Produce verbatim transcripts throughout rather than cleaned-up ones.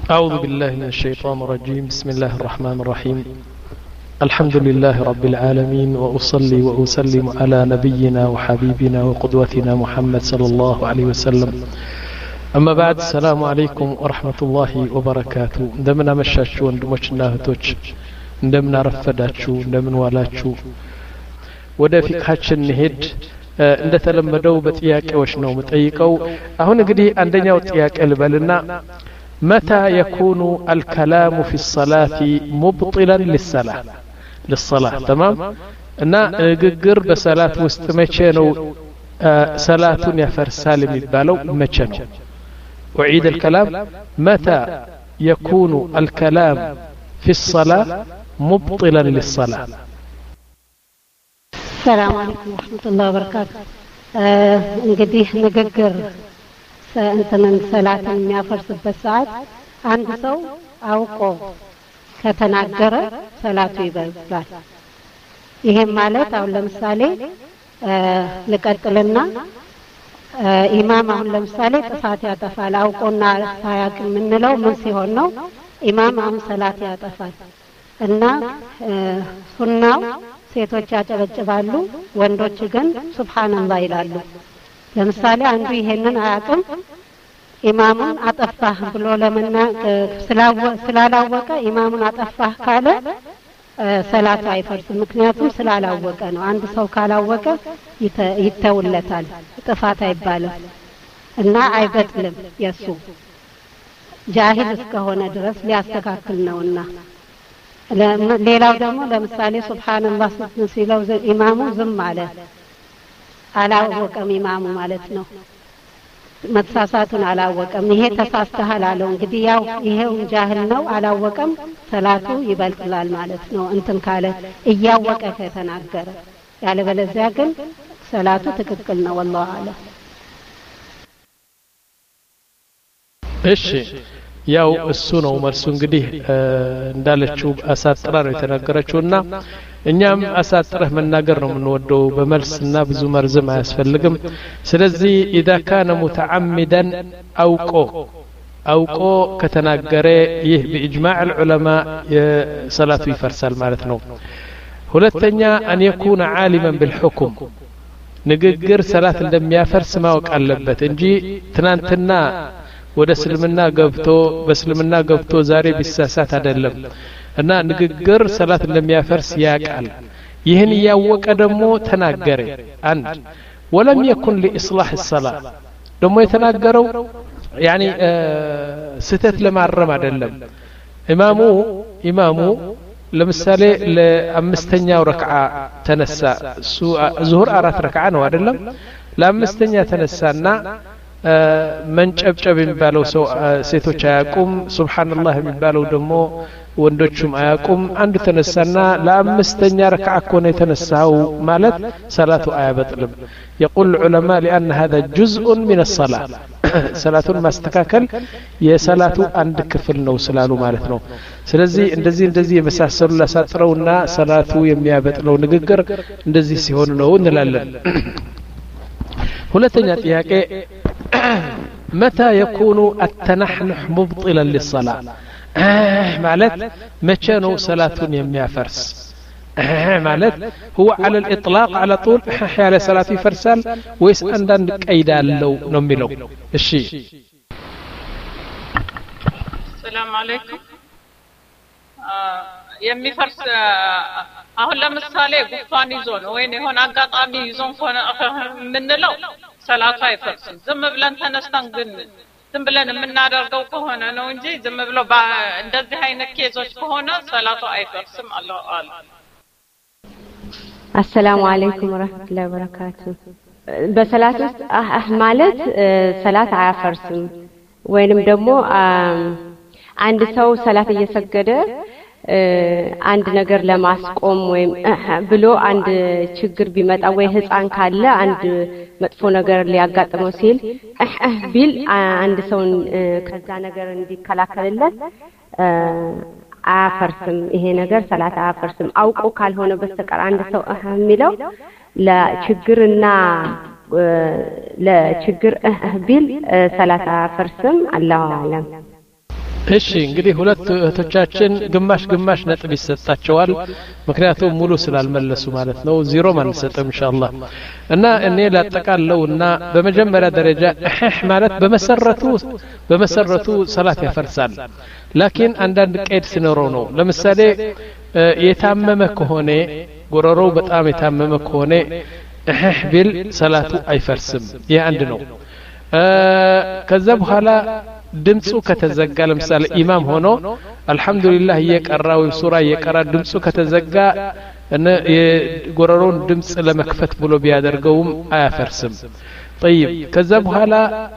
أعوذ بالله من الشيطان الرجيم. بسم الله الرحمن الرحيم. الحمد لله رب العالمين، وأصلي وأسلم على نبينا وحبيبنا وقدوتنا محمد صلى الله عليه وسلم. أما بعد، السلام عليكم ورحمة الله وبركاته. عندما مشاشو وندموشنا هتوش عندما رفداتشو عندما والاتشو ودا فقهاتشن نهد እንደተለመደው በጥያቄዎች ነው መጠይቀው። አሁን እንግዲህ አንደኛው ጥያቄ ልበልና متى يكون الكلام في الصلاة مبطلا للصلاة للصلاة تمام እና ግግር በሰላት ውስጥ መቼ ነው ሰላቱን ያፈርሳል የሚባለው መቼ ነው? أعيد الكلام. متى يكون الكلام في الصلاة مبطلا للصلاة؟ السلام عليكم ورحمة الله وبركاته. እንግዲህ ንግግር እንተን ሰላትን የሚያፈርስበት ሰዓት አንድ ሰው አውቆ ከተናገረ ሰላቱ ይበላል። ይሄም ማለት አሁን ለምሳሌ ለቀጥልና ኢማም አሁን ለምሳሌ ጥፋት ያጠፋል አውቆና ሳያቅ ምንለው ምን ሲሆን ነው? ኢማም አሁን ሰላት ያጠፋል እና ሱናው ሴቶች ያጨበጭባሉ፣ ወንዶች ግን ሱብሃንአላህ ይላሉ። ለምሳሌ አንዱ ይሄንን አያውቅም ኢማሙን አጠፋህ ብሎ ለመናገር ስላላወቀ ኢማሙን አጠፋህ ካለ ሰላቱ አይፈርስም። ምክንያቱም ስላላወቀ ነው። አንድ ሰው ካላወቀ ይተውለታል፣ ጥፋት አይባልም እና አይበጥልም። የሱ ጃሂል እስከሆነ ድረስ ሊያስተካክል ነውና። ሌላው ደግሞ ለምሳሌ ሱብሃንአላህ ሲለው ኢማሙ ዝም አለ፣ አላወቀም ኢማሙ ማለት ነው። መተሳሳቱን አላወቀም። ይሄ ተሳስተሃል አለው። እንግዲህ ያው ይሄው ጃሂል ነው፣ አላወቀም፣ ሰላቱ ይበልጣል ማለት ነው። እንትን ካለ እያወቀ ከተናገረ፣ ያለበለዚያ ግን ሰላቱ ትክክል ነው። والله አለም። እሺ ያው እሱ ነው መልሱ። እንግዲህ እንዳለችው አሳጥራ ነው የተናገረችውና እኛም አሳጥረህ መናገር ነው የምንወደው በመልስና ብዙ መርዘም አያስፈልግም። ስለዚህ اذا كان متعمدا አውቆ አውቆ ከተናገረ ይህ በእጅማዕ العلماء ሰላቱ ይፈርሳል ማለት ነው። ሁለተኛ ان يكون عالما بالحكم ንግግር ሰላት እንደሚያፈርስ ማወቅ አለበት እንጂ ትናንትና ወደ እስልምና ገብቶ በእስልምና ገብቶ ዛሬ ቢሳሳት አይደለም። እና ንግግር ሰላት እንደሚያፈርስ ያቃል። ይህን ያወቀ ደግሞ ተናገረ አንድ ولم يكن لاصلاح الصلاه ደግሞ የተናገረው يعني ስተት ለማረም አይደለም። ኢማሙ ኢማሙ ለምሳሌ ለአምስተኛው ረክዓ ተነሳ። ዙሁር አራት ረክዓ ነው አይደለም? ለአምስተኛ ተነሳና መንጨብጨብ የሚባለው ሰው ሴቶች አያቁም፣ ሱብሃንአላህ የሚባለው ደግሞ ወንዶችም አያቁም። አንድ ተነሳና ለአምስተኛ ረክዓ ኮነ የተነሳው ማለት ሰላቱ አያበጥልም። يقول العلماء لأن هذا جزء من الصلاة ሰላቱን ማስተካከል የሰላቱ አንድ ክፍል ነው ስላሉ ማለት ነው። ስለዚህ እንደዚህ እንደዚህ የመሳሰሉ ላሳጥረውና ሰላቱ የሚያበጥለው ንግግር እንደዚህ ሲሆን ነው እንላለን። ሁለተኛ ጥያቄ متى يكون التنحنح مبطلا للصلاة؟ ማለት መቼ ነው ሰላቱን የሚያፈርስ? ማለት هو على الإطلاق على طول على صلاة يفرسال ويس عندنا قيد አለው ነው የሚለው። እሺ ሰላም አለይኩም። የሚፈርስ አሁን ለምሳሌ ጉፋን ይዞ ነው ወይ የሆነ አጋጣሚ ይዞን ሆነ ምንለው ሰላቱ አይፈርስም። ዝም ብለን ተነስተን ግን ዝም ብለን የምናደርገው ከሆነ ነው እንጂ ዝም ብሎ እንደዚህ አይነት ኬዞች ከሆነ ሰላቱ አይፈርስም። አላሁ አለም። السلام عليكم ورحمة الله وبركاته. በሰላት ውስጥ አህ ማለት ሰላት አያፈርስም ወይንም ደግሞ አንድ ሰው ሰላት እየሰገደ አንድ ነገር ለማስቆም ወይም ብሎ አንድ ችግር ቢመጣ ወይ ህፃን ካለ አንድ መጥፎ ነገር ሊያጋጥመው ሲል ቢል አንድ ሰው ከዛ ነገር እንዲከላከልለት አያፈርስም። ይሄ ነገር ሰላት አያፈርስም። አውቆ ካልሆነ በስተቀር አንድ ሰው የሚለው ለችግርና ለችግር ቢል ሰላት አያፈርስም። አላሁ አለም። እሺ እንግዲህ ሁለት እህቶቻችን ግማሽ ግማሽ ነጥብ ይሰጣቸዋል ምክንያቱም ሙሉ ስላልመለሱ ማለት ነው ዜሮ ማንሰጥም ኢንሻአላህ እና እኔ ላጠቃለውና በመጀመሪያ ደረጃ እህ ማለት በመሰረቱ በመሰረቱ ሰላት ያፈርሳል ላኪን አንዳንድ ቀይድ ሲኖረው ነው ለምሳሌ የታመመ ከሆነ ጎረሮው በጣም የታመመ ከሆነ እህ ቢል ሰላቱ አይፈርስም ይሄ አንድ ነው ከዛ በኋላ ድምጹ ከተዘጋ ለምሳሌ ኢማም ሆኖ አልহামዱሊላህ እየቀራው ሱራ እየቀራ ድምጹ ከተዘጋ እነ የጎረሮን ድምጽ ለመክፈት ብሎ ቢያደርገውም አያፈርስም طيب ከዛ በኋላ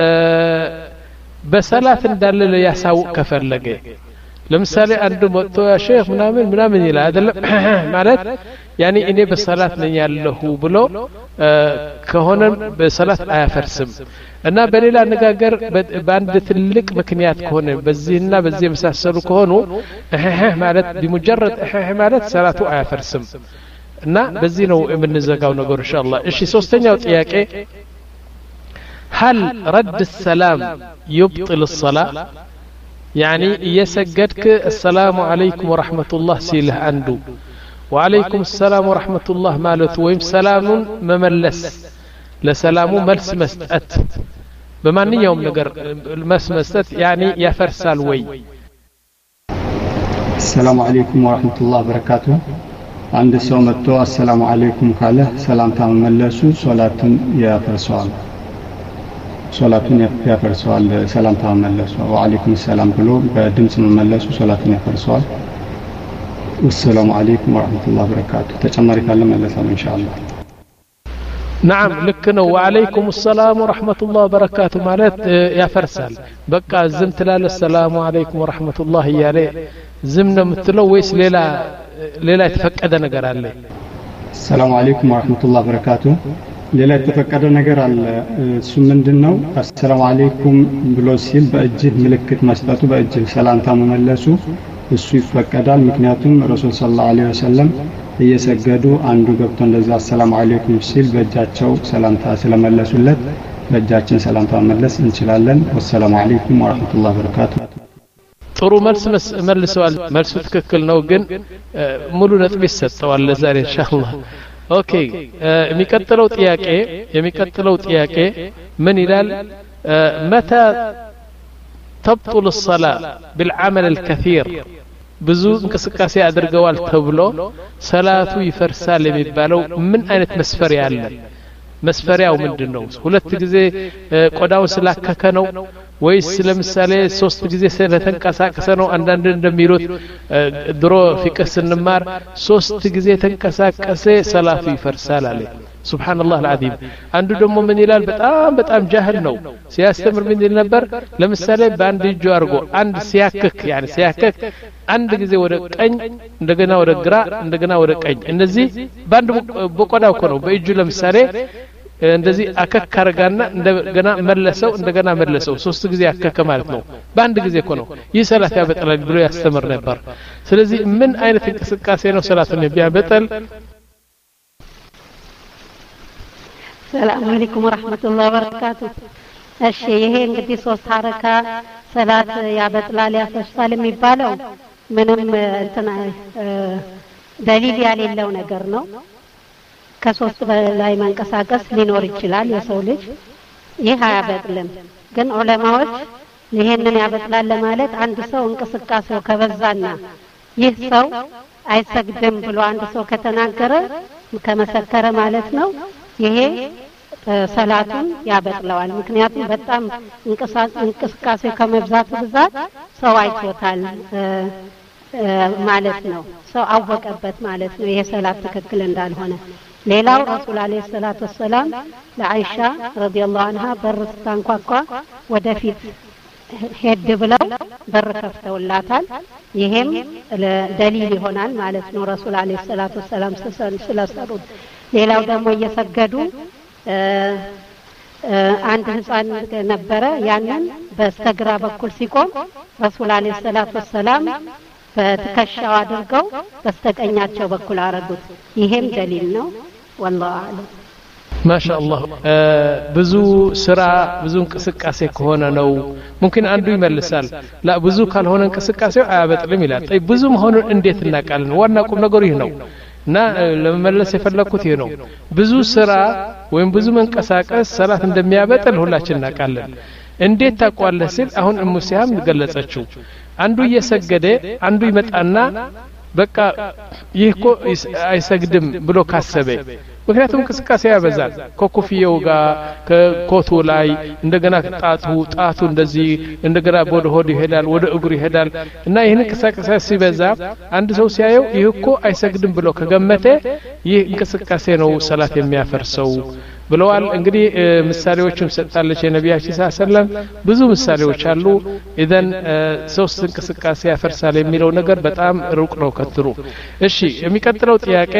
በሰላት እንዳለ ለያሳው ከፈለገ ለምሳሌ አንዱ መጥቶ ያ ሼክ ምናምን ምናምን ይላል አይደለም ማለት ያኒ እኔ በሰላት ነኝ ያለሁ ብሎ ከሆነ በሰላት አያፈርስም እና በሌላ አነጋገር በአንድ ትልቅ ምክንያት ከሆነ በዚህና በዚህ መሳሰሉ ከሆኑ እህ ማለት بمجرد እህ ማለት ሰላቱ አያፈርስም እና በዚህ ነው የምንዘጋው ነገር ኢንሻአላህ እሺ ሶስተኛው ጥያቄ هل رد السلام يبطل الصلاة يعني يسجدك السلام عليكم ورحمة الله سيله عنده وعليكم السلام ورحمة الله مالت ويم سلام مملس لسلام ملس مستأت بمن يوم نقر ملس مستأت يعني يفرسال وي السلام عليكم ورحمة الله وبركاته عند سومتو السلام عليكم قال سلام تام ملسو صلاة يفرسال صلاة يفرسال سلام تام ملسو وعليكم السلام بلو بدمس ملسو صلاة يفرسال والسلام عليكم ورحمة الله وبركاته تجمعي كلام ملسو إن شاء الله نعم لكنه وعليكم السلام ورحمة الله وبركاته مالت يا فرسال بقى زمت لا السلام عليكم ورحمة الله يا لي زمنا متلو ويس ليلة ليلة يتفقد نجر عليه السلام عليكم ورحمة الله وبركاته ليلة يتفقد نجر على سمن دنو السلام عليكم بلوسيل بأجه ملكة مسبته بأجه سلام تام ملسو እሱ ይፈቀዳል ምክንያቱም ረሱል ሰለላሁ ዐለይሂ ወሰለም እየሰገዱ አንዱ ገብቶ እንደዛ ሰላም አለይኩም ሲል በእጃቸው ሰላምታ ስለመለሱለት በእጃችን ሰላምታ መለስ እንችላለን ወሰላሙ አለይኩም ወራህመቱላሂ ወበረካቱ ጥሩ መልስ መልሰዋል መልሱ ትክክል ነው ግን ሙሉ ነጥብ ይሰጣዋል ለዛሬ ኢንሻአላህ ኦኬ የሚቀጥለው ጥያቄ የሚቀጥለው ጥያቄ ምን ይላል متى تبطل الصلاة بالعمل الكثير ብዙ እንቅስቃሴ አድርገዋል ተብሎ ሰላቱ ይፈርሳል የሚባለው ምን አይነት መስፈሪያ አለ መስፈሪያው ምንድነው ሁለት ጊዜ ቆዳው ስላከከ ነው ወይስ ለምሳሌ ሶስት ጊዜ ስለተንቀሳቀሰ ነው አንዳንድ እንደሚሉት ድሮ ፍቅህ ስንማር ሶስት ጊዜ ተንቀሳቀሰ ሰላቱ ይፈርሳል አለ ሱብሃንአላህ العظيم አንዱ ደግሞ ምን ይላል በጣም በጣም ጃህል ነው ሲያስተምር ምን ይል ነበር ለምሳሌ በአንድ እጁ አርጎ አንድ ሲያከክ يعني ሲያከክ አንድ ጊዜ ወደ ቀኝ እንደገና ወደ ግራ እንደገና ወደ ቀኝ እነዚህ በአንድ በቆዳው ነው በእጁ ለምሳሌ እንደዚህ አከክ አርጋና እንደገና መለሰው እንደገና መለሰው ሶስት ጊዜ አከከ ማለት ነው በአንድ ጊዜ ነው ይህ ሰላት ያበጥላል ብሎ ያስተምር ነበር ስለዚህ ምን አይነት እንቅስቃሴ ነው ሰላቱን የሚያበጥል السلام عليكم ورحمة الله وبركاته እሺ ይሄ እንግዲህ ሶስት ሐረካ ሰላት ያበጥላል ያፈርሳል የሚባለው ምንም እንትና ደሊል ያሌለው ነገር ነው ከሶስት በላይ መንቀሳቀስ ሊኖር ይችላል የሰው ልጅ ይህ አያበጥልም ግን ዑለማዎች ይሄንን ያበጥላል ለማለት አንድ ሰው እንቅስቃሴው ከበዛና ይህ ሰው አይሰግድም ብሎ አንድ ሰው ከተናገረ ከመሰከረ ማለት ነው ይሄ ሰላቱን ያበጥለዋል ምክንያቱም በጣም እንቅስቃሴ ከመብዛቱ ብዛት ሰው አይቶታል ማለት ነው ሰው አወቀበት ማለት ነው ይሄ ሰላት ትክክል እንዳልሆነ ሌላው ረሱል አለይሂ ሰላቱ ወሰለም ለአይሻ ረዲየላሁ ዐንሃ በር ስታንኳኳ ወደፊት ሄድ ብለው በር ከፍተውላታል ይሄም ደሊል ይሆናል ማለት ነው ረሱል አለይሂ ሰላቱ ወሰለም ስለሰሩት ሌላው ደግሞ እየሰገዱ አንድ ህፃን ነበረ ያንን በስተግራ በኩል ሲቆም ረሱል አለይሂ ሰላቱ ወሰለም በትከሻው አድርገው በስተቀኛቸው በኩል አረጉት ይሄም ደሊል ነው والله اعلم ማሻአላህ ብዙ ስራ ብዙ እንቅስቃሴ ከሆነ ነው ممكن አንዱ ይመልሳል ላ ብዙ ካልሆነ እንቅስቃሴው አያበጥልም ይላል طيب ብዙ መሆኑን እንዴት እናቃለን ዋና ቁም ነገሩ ይሄ ነው እና ለመመለስ የፈለኩት ይሄ ነው ብዙ ስራ ወይም ብዙ መንቀሳቀስ ሰላት እንደሚያበጥል ሁላችን እናቃለን እንዴት ታቋለህ ሲል አሁን ሙሲያም ገለጸችው አንዱ እየሰገደ አንዱ ይመጣና በቃ ይህ እኮ አይሰግድም ብሎ ካሰበ ምክንያቱም እንቅስቃሴ ያበዛል ከኮፍያው ጋር ከኮቱ ላይ እንደገና ጣቱ ጣቱ እንደዚህ እንደገና ወደ ሆድ ይሄዳል ወደ እግሩ ይሄዳል እና ይህን እንቅስቃሴ ሲበዛ አንድ ሰው ሲያየው ይህ እኮ አይሰግድም ብሎ ከገመተ ይህ እንቅስቃሴ ነው ሰላት የሚያፈርሰው ብለዋል እንግዲህ ምሳሌዎችም ሰጣለች የነቢያችን ሰለላሁ ብዙ ምሳሌዎች አሉ ኢዘን ሶስት እንቅስቃሴ ያፈርሳል የሚለው ነገር በጣም ሩቅ ነው ከትሩ እሺ የሚቀጥለው ጥያቄ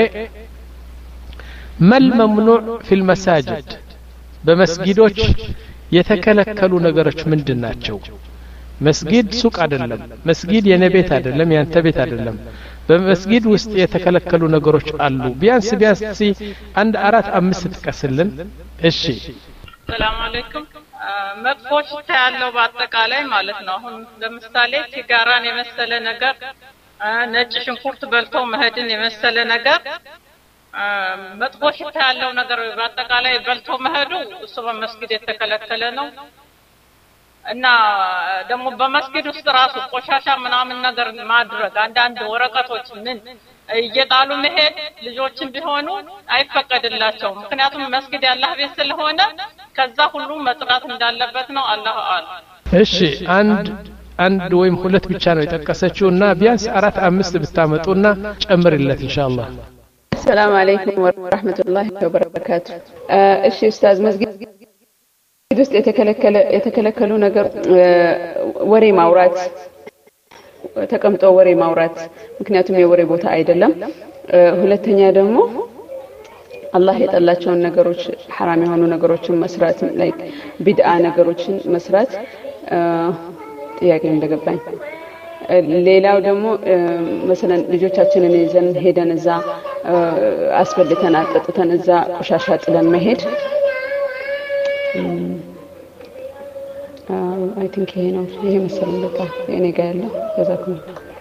ما الممنوع في المساجد بمسجدوች የተከለከሉ ነገሮች ምንድናቸው መስጊድ ሱቅ አይደለም መስጊድ የኔ ቤት አይደለም ያንተ ቤት አይደለም በመስጊድ ውስጥ የተከለከሉ ነገሮች አሉ ቢያንስ ቢያንስ አንድ አራት አምስት ተቀስልን እሺ ሰላም አለይኩም መጥፎች ታያለው በአጠቃላይ ማለት ነው አሁን ለምሳሌ ሲጋራን የመሰለ ነገር ነጭ ሽንኩርት በልቶ መሄድን የመሰለ ነገር መጥፎች ታያለው ነገር በአጠቃላይ በልቶ መሄዱ እሱ በመስጊድ የተከለከለ ነው እና ደግሞ በመስጊድ ውስጥ ራሱ ቆሻሻ ምናምን ነገር ማድረግ አንዳንድ ወረቀቶች ምን እየጣሉ መሄድ ልጆችን ቢሆኑ አይፈቀድላቸውም ምክንያቱም መስጊድ ያላህ ቤት ስለሆነ ከዛ ሁሉ መጥራት እንዳለበት ነው አላህ አለ እሺ አንድ አንድ ወይም ሁለት ብቻ ነው የጠቀሰችውና ቢያንስ አራት አምስት ብታመጡና ጨምርለት ኢንሻአላህ السلام عليكم ورحمة الله وبركاته እሺ ኡስታዝ መስጊድ ውስጥ የተከለከለ የተከለከሉ ነገር ወሬ ማውራት ተቀምጦ ወሬ ማውራት ምክንያቱም የወሬ ቦታ አይደለም ሁለተኛ ደግሞ አላህ የጠላቸውን ነገሮች حرام የሆኑ ነገሮችን መስራት ላይክ ቢድዓ ነገሮችን መስራት ጥያቄ እንደገባኝ ሌላው ደግሞ مثلا ልጆቻችንን ይዘን ሄደን እዛ አስፈልተን አጥጥተን እዛ ቆሻሻ ጥለን መሄድ አይ ቲንክ ይሄ ነው ይሄ መሰለኝ በቃ እኔ ጋር ያለው ጀዛኩም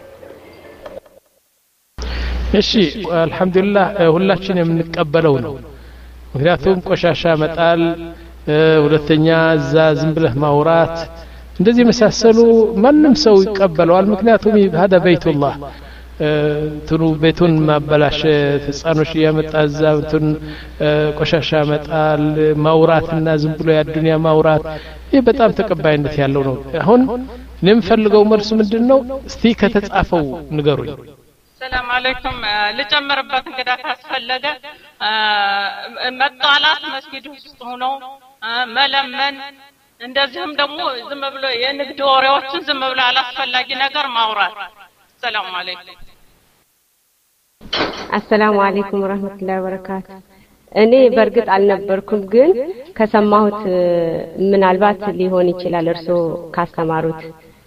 እሺ አልহামዱሊላህ ሁላችን የምንቀበለው ነው ምክንያቱም ቆሻሻ መጣል ሁለተኛ እዛ ዝም ብለህ ማውራት እንደዚህ መሳሰሉ ማንንም ሰው ይቀበለዋል ምክንያቱም هذا بيت الله ትሩ ቤቱን ማበላሸት ህፃኖች ያመጣዛ እንትን ቆሻሻ መጣል ማውራትና ዝም ብሎ ያዱንያ ማውራት ይሄ በጣም ተቀባይነት ያለው ነው አሁን ለምፈልገው መልስ ምንድነው እስቲ ከተጻፈው ንገሩኝ ሰላም አለይኩም ልጨምርበት እንግዳ ካስፈለገ መጣላት መስጊድ ውስጥ ሆኖ መለመን እንደዚህም ደግሞ ዝም ብሎ የንግድ ወሬዎችን ዝም ብሎ አላስፈላጊ ነገር ማውራት ሰላም አለይኩም አሰላሙ አለይኩም ወራህመቱላሂ ወበረካቱ እኔ በርግጥ አልነበርኩም ግን ከሰማሁት ምናልባት ሊሆን ይችላል እርሶ ካስተማሩት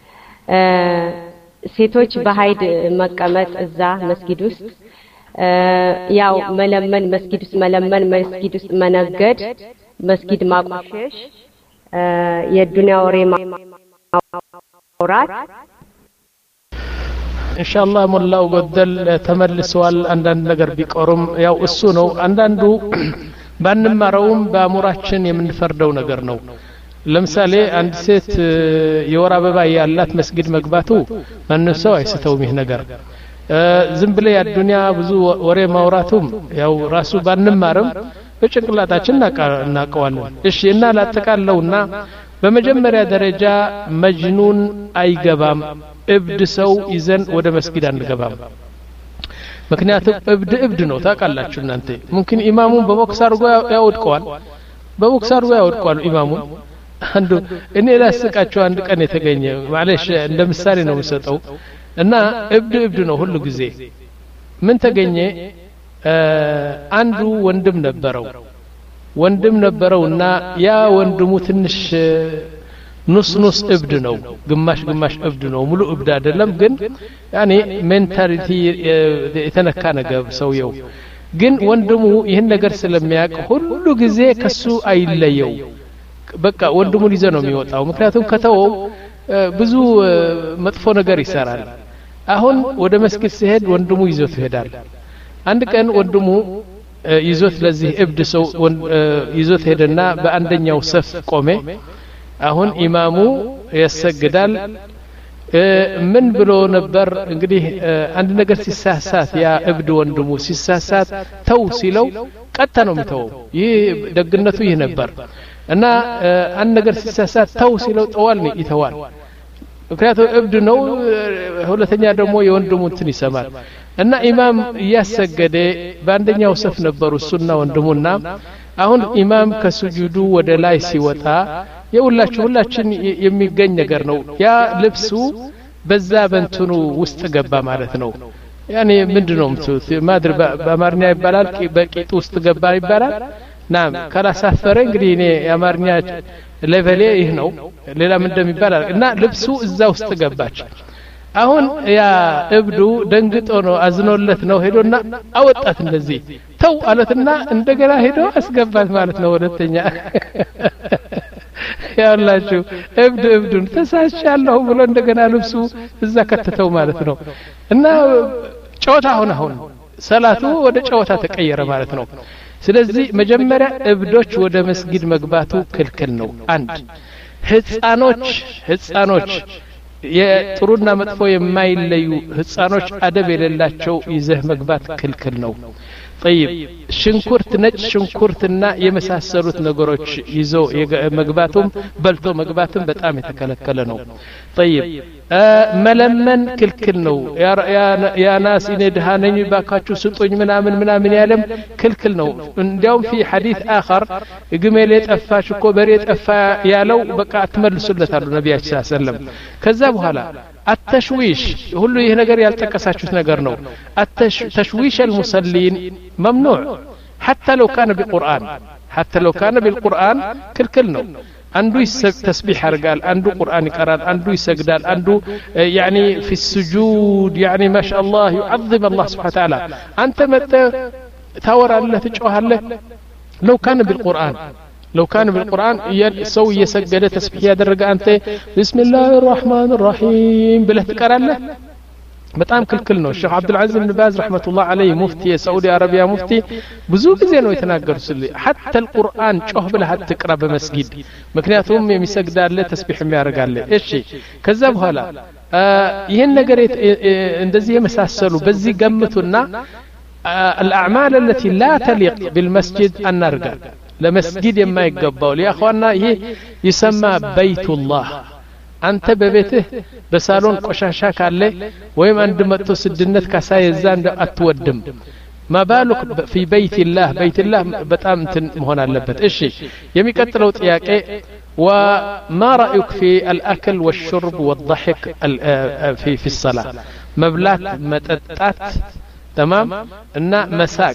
ሴቶች በሃይድ መቀመጥ እዛ መስጊድ ውስጥ ያው መለመን መስጊድ ውስጥ መለመን መስጊድ ውስጥ መነገድ መስጊድ ማቋሸሽ የዱንያ ወሬ ማውራት ኢንሻአላህ ሞላው ገደል ተመልሰዋል አንዳንድ ነገር ቢቆርም ያው እሱ ነው አንዳንዱ ባንማረውም በአሙራችን የምንፈርደው ነገር ነው ለምሳሌ አንድ ሴት የወር አበባ ያላት መስጊድ መግባቱ ማንም ሰው አይስተውም ይሄ ነገር ዝም ብለ ያዱንያ ብዙ ወሬ ማውራቱም ያው ራሱ ባንማርም በጭንቅላታችን እናቀዋለን እሺ እና ላጠቃለውና በመጀመሪያ ደረጃ መጅኑን አይገባም እብድ ሰው ይዘን ወደ መስጊድ አንገባም ምክንያቱም እብድ እብድ ነው ታውቃላችሁ እናንተ ممكن ኢማሙን በቦክስ አርጎ ያወድቀዋል በቦክስ አርጎ ያወድቀዋል ኢማሙን አንዱ እኔ ላስቃቸው አንድ ቀን የተገኘ ማለሽ እንደ ምሳሌ ነው የምሰጠው እና እብድ እብድ ነው ሁሉ ጊዜ ምን ተገኘ አንዱ ወንድም ነበረው ወንድም ነበረውና ያ ወንድሙ ትንሽ ኑስ ኑስ እብድ ነው ግማሽ ግማሽ እብድ ነው ሙሉ እብድ አይደለም ግን ያኔ ሜንታሊቲ የተነካ ነገር ሰውየው ግን ወንድሙ ይህን ነገር ስለሚያውቅ ሁሉ ጊዜ ከሱ አይለየው በቃ ወንድሙን ይዘ ነው የሚወጣው ምክንያቱም ከተወው ብዙ መጥፎ ነገር ይሰራል አሁን ወደ መስጊድ ሲሄድ ወንድሙ ይዞት ይሄዳል አንድ ቀን ወንድሙ ይዞት ለዚህ እብድ ሰው ይዞት ሄደና በአንደኛው ሰፍ ቆመ አሁን ኢማሙ ያሰግዳል ምን ብሎ ነበር እንግዲህ አንድ ነገር ሲሳሳት ያ እብድ ወንድሙ ሲሳሳት ተው ሲለው ቀጣ ነው የሚተው ይህ ደግነቱ ይህ ነበር እና አንድ ነገር ሲሳሳት ተው ሲለው ጠዋል ነው ይተዋል ምክንያቱም እብድ ነው ሁለተኛ ደግሞ የወንድሙ እንትን ይሰማል እና ኢማም ያሰገደ በአንደኛው ሰፍ ነበሩ እሱና ወንድሙና አሁን ኢማም ከሱጁዱ ወደ ላይ ሲወጣ የሁላችሁ ሁላችን የሚገኝ ነገር ነው ያ ልብሱ በዛ በእንትኑ ውስጥ ገባ ማለት ነው ያኔ ምንድነው ምትት ማድር በአማርኛ ይባላል በቂጡ ውስጥ ገባ ይባላል ናም ካላሳፈረ እንግዲህ እኔ የአማርኛ ሌቨሌ ይህ ነው ሌላ ምን እንደሚባል እና ልብሱ እዛ ውስጥ ገባች አሁን ያ እብዱ ደንግጦ ነው አዝኖለት ነው ሄዶና አወጣት እንደዚህ ተው አለትና እንደገና ሄዶ አስገባት ማለት ነው ወደተኛ ያላችሁ እብድ እብዱን ተሳሻለሁ ብሎ እንደገና ልብሱ እዛ ከተተው ማለት ነው እና ጨዋታ ሆነ አሁን ሰላቱ ወደ ጨዋታ ተቀየረ ማለት ነው ስለዚህ መጀመሪያ እብዶች ወደ መስጊድ መግባቱ ክልክል ነው አንድ ህፃኖች ህፃኖች የጥሩና መጥፎ የማይለዩ ህፃኖች አደብ የሌላቸው ይዘህ መግባት ክልክል ነው طيب ሽንኩርት ነጭ ሽንኩርትና የመሳሰሉት ነገሮች ይዞ መግባቱም በልቶ መግባቱም በጣም የተከለከለ ነው طيب መለመን ክልክል ነው ያ ናስ ይነድሃነኝ ባካችሁ ስጡኝ ምናምን ምናምን ያለም ክልክል ነው እንዲያውም في حديث آخر ግመል የጠፋች እኮ በሬ ጠፋ ያለው በቃ አትመልሱለታሉ ነብያችን ሰለላሁ ዐለይሂ ወሰለም ከዛ በኋላ التشويش ሁሉ ይሄ ነገር ያልተቀሳችሁት ነገር ነው التشويش المصلين ممنوع حتى لو كان بالقرآن حتى لو كان بالقرآن كلكل ነው አንዱ ተስቢህ ያርጋል አንዱ ቁርአን ይቀራል አንዱ ይሰግዳል አንዱ يعني في السجود يعني ما شاء الله يعظم الله سبحانه وتعالى አንተ መጣ ታወራለህ ትጮሃለህ لو كان بالقرآن لو كان بالقرآن سو يسجد تسبيح يدرج أنت بسم الله الرحمن الرحيم بله تقرأله بتأم كل كل نو الشيخ عبد العزيز بن باز رحمة الله عليه مفتي سعودي عربية مفتي بزوج زينو يتناقر سلي حتى القرآن شوه بله تقرأ بمسجد مكنياتهم يسجد له تسبيح ميارجع له إيش كذب هلا ይሄን ነገር እንደዚህ የመሳሰሉ በዚህ ገምቱና الأعمال التي لا تليق بالمسجد النرجع لمسجد ما يقبل يا اخوانا ይሄ يسمى بيت الله አንተ በቤትህ በሳሎን ቆሻሻ ካለ ወይም አንድ መጥቶ ስድነት ካሳይ እዛ እንደ አትወድም ما بالك في بيت الله بيت الله በጣም እንትን መሆን አለበት እሺ የሚቀጥለው ጥያቄ وما رأيك في الأكل والشرب والضحك في في الصلاة مبلات متطات تمام እና መሳቅ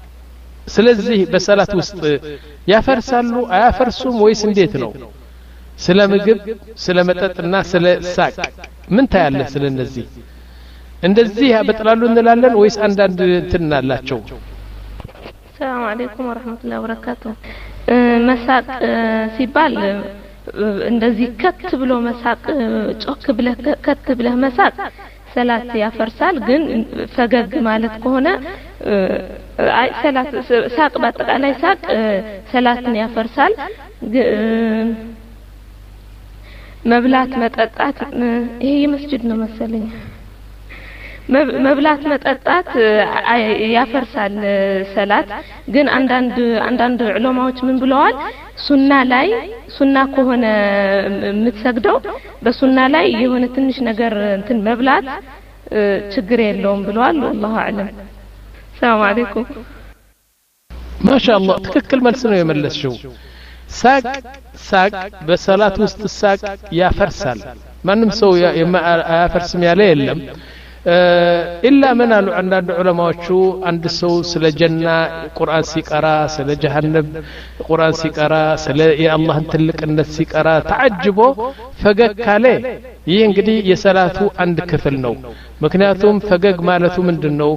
ስለዚህ በሰላት ውስጥ ያፈርሳሉ አያፈርሱም ወይስ እንዴት ነው ስለ ምግብ ስለ መጠጥና ስለ ሳቅ ምን ታያለህ ስለነዚህ እንደዚህ ያበጥላሉ እንላለን ወይስ አንዳንድ እንትናላቸው ሰላም አለይኩም ወራህመቱላሂ ወበረካቱ መሳቅ ሲባል እንደዚህ ከት ብሎ መሳቅ ጮክ ብለህ ከት ብለህ መሳቅ ሰላት ያፈርሳል ግን ፈገግ ማለት ከሆነ አይ ሰላት ሳቅ በአጠቃላይ ሳቅ ሰላትን ያፈርሳል መብላት መጠጣት ይሄ የመስጂድ ነው መሰለኝ መብላት መጠጣት ያፈርሳል ሰላት ግን አንዳንድ አንዳንድ ዑለማዎች ምን ብለዋል ሱና ላይ ሱና ከሆነ የምትሰግደው በሱና ላይ የሆነ ትንሽ ነገር እንትን መብላት ችግር የለውም ብለዋል والله اعلم السلام عليكم ما شاء الله ትክክል መልስ ነው የመለስሽው ሳቅ ሳቅ በሰላት ውስጥ ሳቅ ያፈርሳል ማንም ሰው ያፈርስም ያለ የለም إلا من عند العلماء شو عند سو سل جنة قرآن سيقرا سل جهنم قرآن سيقرا سل يا الله انتلك الناس سيقرا تعجبوا فجأة كله ينقدي يسلاتو عند كفل نو مكنياتهم فجأة مالتو من دنو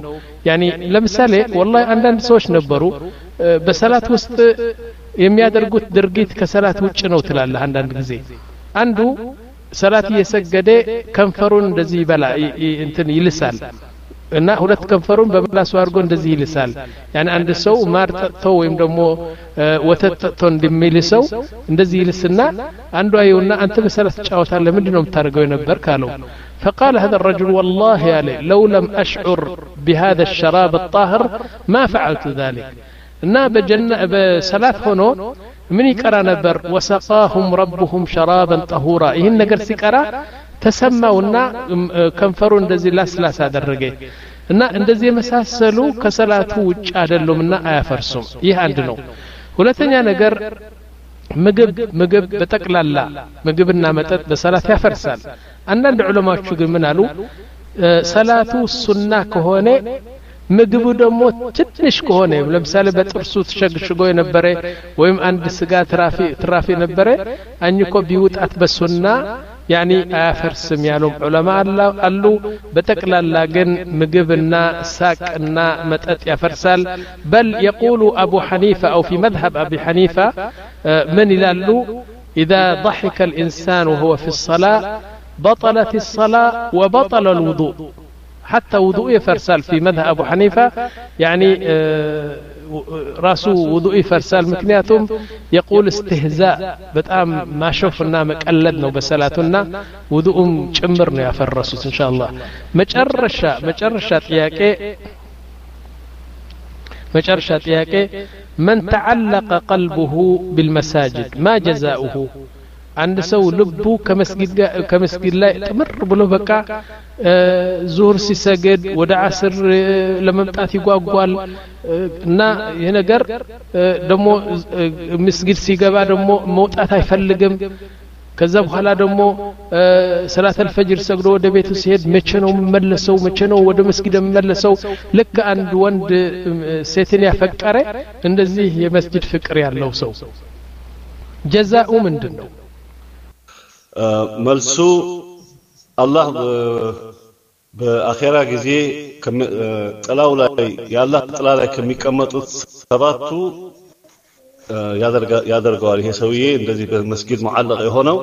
يعني ለምሳሌ والله አንዳንድ ሰዎች ነበሩ በሰላት ውስጥ የሚያደርጉት ድርጊት ከሰላት ውጭ ነው ትላለህ አንዳንድ ጊዜ አንዱ ሰላት እየሰገደ ከንፈሩን እንደዚህ ይበላ እንትን ይልሳል እና ሁለት ከንፈሩን በምላሱ አድርጎ እንደዚህ ይልሳል يعني አንድ ሰው ማር ጠጥቶ ወይም ደግሞ ወተት ጠጥቶ እንደሚልሰው እንደዚህ ይልስና አንዱ አይውና አንተ በሰላት ተጫወታለህ ምንድነው የምታደርገው ነበር ካለው فقال هذا الرجل والله يا لي لو لم أشعر بهذا الشراب الطاهر ما فعلت ذلك እና በጀና በሰላት ሆኖ ምን ይቀራ ነበር وسقاهم ربهم شرابا طهورا ይሄን ነገር ሲቀራ ተሰማውና ከንፈሩ እንደዚህ ላስላስ አደረገ እና እንደዚህ የመሳሰሉ ከሰላቱ ውጭ አይደሉምና አያፈርሱም ይህ አንድ ነው ሁለተኛ ነገር ምግብ ምግብ በጠቅላላ ምግብና መጠጥ በሰላት ያፈርሳል አንዳንድ ዑለማዎቹ ግን ምን አሉ ሰላቱ ሱና ከሆነ ምግቡ ደግሞ ትንሽ ከሆነ ለምሳሌ በጥርሱ ተሸግሽጎ የነበረ ወይም አንድ ስጋ ትራፊ ትራፊ ነበረ አንኮ ቢውጣት በሱና يعني آفرسم يالهم علماء قالوا بتقلال لكن مجبنا ساكنا متأت يفرسال بل يقول أبو حنيفة أو في مذهب أبي حنيفة من يلالو إذا ضحك الإنسان وهو في الصلاة بطلت الصلاة وبطل الوضوء حتى وضوء يفرسال في مذهب أبو حنيفة يعني راسو وضوء فرسال مكنياتهم يقول استهزاء بتام ما شوفنا مقلدنا بسلاتنا وضوءهم ጨምርنا ያፈረሱት ان شاء الله መጨረሻ መጨረሻ ጥያቄ መጨረሻ ጥያቄ من تعلق قلبه بالمساجد ما جزاؤه عند سو ልቡ ከመስጊድ ከመስጊድ ላይ ጥምር ብሎ በቃ ዙህር ሲሰግድ ወደ ዓስር ለመምጣት ይጓጓል እና ይሄ ነገር ደሞ መስጊድ ሲገባ ደሞ መውጣት አይፈልግም ከዛ በኋላ ደሞ ሰላት አልፈጅር ሰግዶ ወደ ቤቱ ሲሄድ መቼ ነው መመለሰው መቼ ነው ወደ መስጊድ መመለሰው ልክ አንድ ወንድ ሴትን ያፈቀረ እንደዚህ የመስጊድ ፍቅር ያለው ሰው ጀዛኡ ምንድነው መልሱ አላህ በአኺራ ጊዜ ጥላው ላይ ያላህ ጥላ ላይ ከሚቀመጡት ሰባቱ ያደርጋል ይሄ ሰውዬ እንደዚህ በመስጊድ ሙዓለቅ የሆነው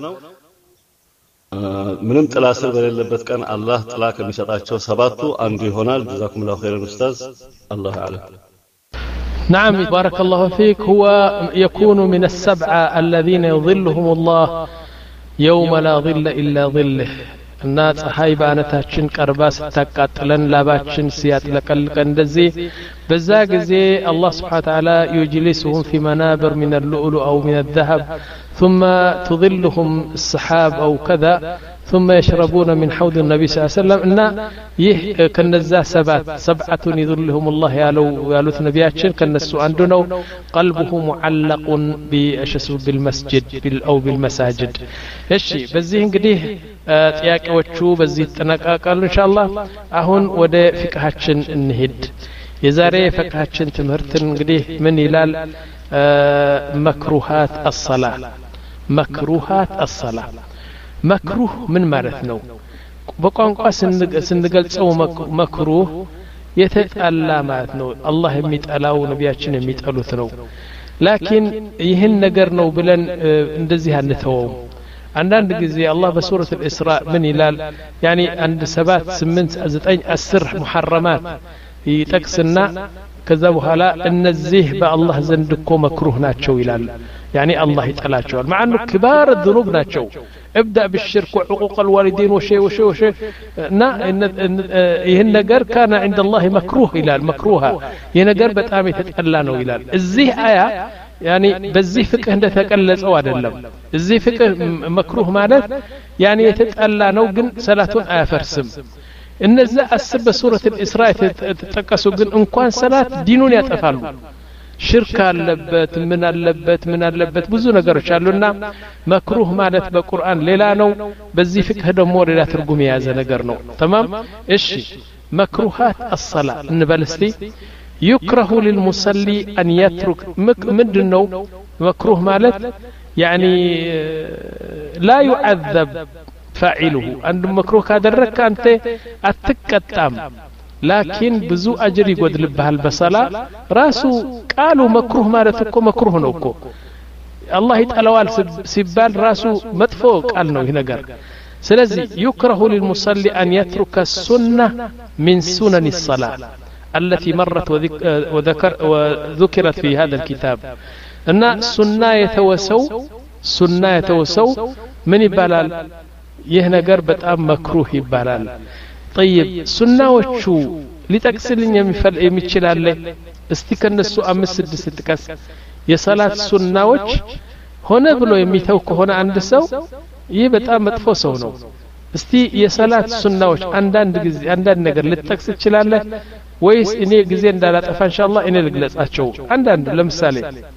ምንም ጥላ ስር በሌለበት ቀን አላህ ጥላ ከሚሰጣቸው ሰባቱ አንዱ ይሆናል جزاكم الله خيرا استاذ الله اعلم نعم بارك الله فيك هو يكون من السبعه الذين يظلهم الله يوم لا ظل إلا ظله الناس ፀሐይ ባነታችን ቀርባ ስታቃጥለን ላባችን ሲያጥለቀልቀን እንደዚህ በዛ ጊዜ አላህ Subhanahu Wa Ta'ala يجلسهم في منابر من اللؤلؤ أو من الذهب ثم تظلهم السحاب أو كذا ثم يشربون من حوض النبي صلى الله عليه وسلم إن يه كنزا سبات سبعة يظلهم الله يالو يالو نبياتشن كنسو عندنا قلبه معلق بأشسو بالمسجد أو بالمساجد الشيء بزين قديه ጥያቄዎቹ በዚህ ተነቃቃሉ ኢንሻአላህ አሁን ወደ ፍቅሃችን እንሄድ የዛሬ ፍቅሃችን ትምህርትን እንግዲህ ምን ይላል መክሩሃት الصلاه መክሩሃት الصلاه መክሩህ ምን ማለት ነው በቋንቋ ስንገልጸው መክሩህ የተጣላ ማለት ነው አላህ የሚጠላው ነቢያችን የሚጠሉት ነው ላኪን ይህን ነገር ነው ብለን እንደዚህ አንተወው አንዳንድ ጊዜ አላህ በሱረት الإسراء ምን ይላል يعني አንድ ሰባት ስምንት ዘጠኝ አስር محرمات ይጠቅስና ከዛ በኋላ እነዚህ በአላህ ዘንድ እኮ መክሩህ ናቸው ይላል يعني الله ይጠላቸዋል مع انه كبار الذنوب ናቸው ابدا بالشرك وعقوق الوالدين وشيء وشيء وشيء نا ይሄን ነገር كان عند الله مكروه ይላል مكروها ይሄ ነገር በጣም የተጠላ ነው ይላል እዚህ አያ يعني በዚህ ፍቅህ እንደተቀለጸው አይደለም እዚህ ፍቅህ መክሩህ ማለት يعني የተጠላ ነው ግን ሰላቱን አያፈርስም እነዛ አስር በሱረት الإسراء ተጠቀሱ ግን እንኳን ሰላት ዲኑን ያጠፋሉ ሽርክ አለበት ምን አለበት ምን አለበት ብዙ ነገሮች አሉና መክሩህ ማለት በቁርአን ሌላ ነው በዚህ ፍቅህ ደግሞ ሌላ ትርጉም የያዘ ነገር ነው تمام እሺ መክሩሃት الصلاه እንበልስቲ يكره للمصلي أن يترك مدنو مكروه مالت يعني لا يعذب فاعله عند مكروه كادرك أنت أتكتام ላኪን ብዙ አጅር ይጎድልብሃል በሰላ ራሱ ቃሉ መክሩህ ማለት እኮ መክሩህ ነው እኮ አላህ ይጠላዋል ሲባል ራሱ መጥፎ ቃል ነው ይህ ነገር ስለዚህ يكره للمصلي أن يترك السنة من سنن الصلاة التي مرت وذكر وذكرت في هذا الكتاب أن سنة يتوسو سنة يتوسو من يبالال يهنجر بتأم مكروه يبالال طيب سنة وشو لتكسلين يمفل يمشل عليه استكن السوء أمس الدستكس የሰላት ሱናዎች ሆነ ብሎ የሚተውክ ሆነ አንድ ሰው ይህ በጣም መጥፎ ሰው ነው እስቲ የሰላት ሱናዎች አንዳንድ ጊዜ አንዳንድ ነገር ልትጠቅስ ይችላል ወይስ እኔ ጊዜ እንዳላጠፋ ኢንሻአላህ እኔ ልግለጻቸው አንዳንድ ለምሳሌ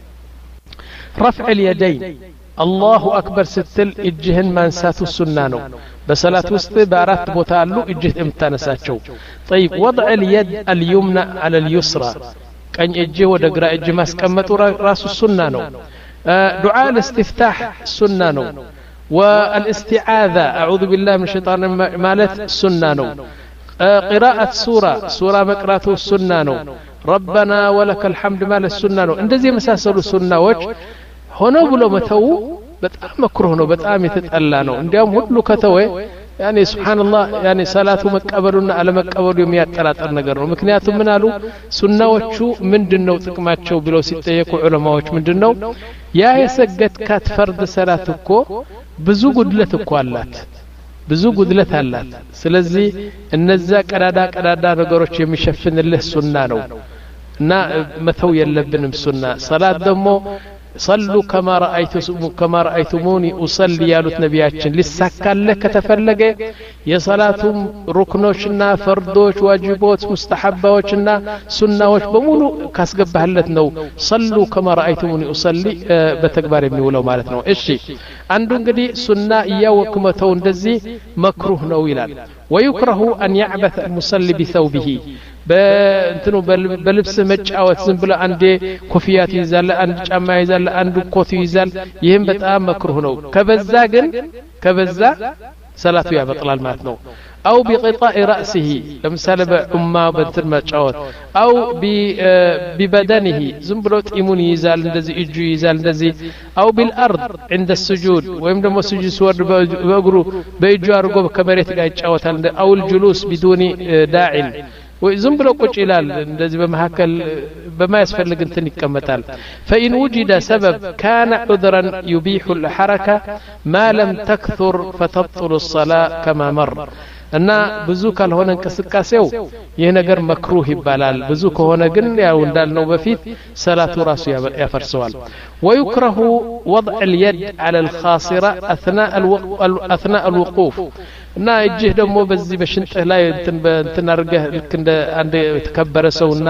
رفع اليدين الله اكبر ስትል እጅህን ማንሳቱ ሱና ነው በሰላት ውስጥ በአራት ቦታ አሉ እጅህ እምታነሳቸው طيب وضع اليد اليمنى على اليسرى ቀኝ እጅ ወደ ግራ እጅ ማስቀመጡ ራሱ ሱና ነው ዱዓ الاستفتاح ሱና ነው والاستعاذة اعوذ بالله من الشيطان ማለት ሱና ነው قراءة سورة سورة مقراته ሱና ነው ربنا ولك الحمد ማለት ሱና ነው እንደዚህ የመሳሰሉ ሱናዎች ሆኖ ብሎ መተው በጣም መክሩህ ነው በጣም የተጠላ ነው እንዲያውም ሁሉ ከተወ يعني سبحان الله يعني صلاته መቀበሉና አለመቀበሉ የሚያጠራጥር ነገር ነው ምክንያቱም ምን አሉ ሱናዎቹ ምንድነው ጥቅማቸው ብለው ሲጠየቁ ዑለማዎች ምንድነው ያ የሰገድካት ፈርድ ሰላት እኮ ብዙ ጉድለት እኮ አላት ብዙ ጉድለት አላት ስለዚህ እነዛ ቀዳዳ ቀዳዳ ነገሮች የሚሸፍንልህ ሱና ነው እና መተው የለብንም ሱና ሰላት ደግሞ صلوا كما رأيتم كما رأيتموني أصلي يالوت نبياتشن لساكالك كتفلق يا صلاتهم ركنوشنا فردوش واجبوت مستحبوشنا سنوش بمولو كاسقب هلتنو صلوا كما رأيتموني أصلي أه بتكبار ابن ولو مالتنو إشي عندهم قدي سنة إياه وكمتون دزي مكروه نويلان ويكره أن يعبث المصلي بثوبه በእንትኑ በልብስ መጫወት ዝም ብሎ አንዴ ኮፊያት ይዛል አንድ ጫማ ይዛል አንዱ ኮት ይዛል ይሄም በጣም መክሩህ ነው ከበዛ ግን ከበዛ ሰላቱ ያበጥላል ማለት ነው او بقطاع راسه ለምሳሌ በኡማ በእንትን መጫወት او ببدنه ዝም ብሎ ጢሙን ይዛል እንደዚህ እጁ ይዛል እንደዚህ او بالارض عند السجود ወይም ደግሞ ስጁድ ሲወርድ በእግሩ በእጁ አድርጎ ከመሬት ጋር ይጫወታል او الجلوس بدون داع وزم بلو ቁጭ ይላል እንደዚህ በመሐከል በማያስፈልግ እንትን ይቀመጣል فإن وجد سبب كان عذرا يبيح الحركة ما لم تكثر فتبطل الصلاة كما مر እና ብዙ ካልሆነ እንቅስቃሴው ይሄ ነገር መክሩህ ይባላል ብዙ ከሆነ ግን ያው እንዳልነው በፊት ሰላቱ ራሱ ያፈርሰዋል ويكره وضع اليد على الخاصرة أثناء أثناء الوقوف እና እጅህ ደግሞ በዚህ በሽንጥህ ላይ እንትን እንትን አርገህ ልክ እንደ አንድ የተከበረ ሰውና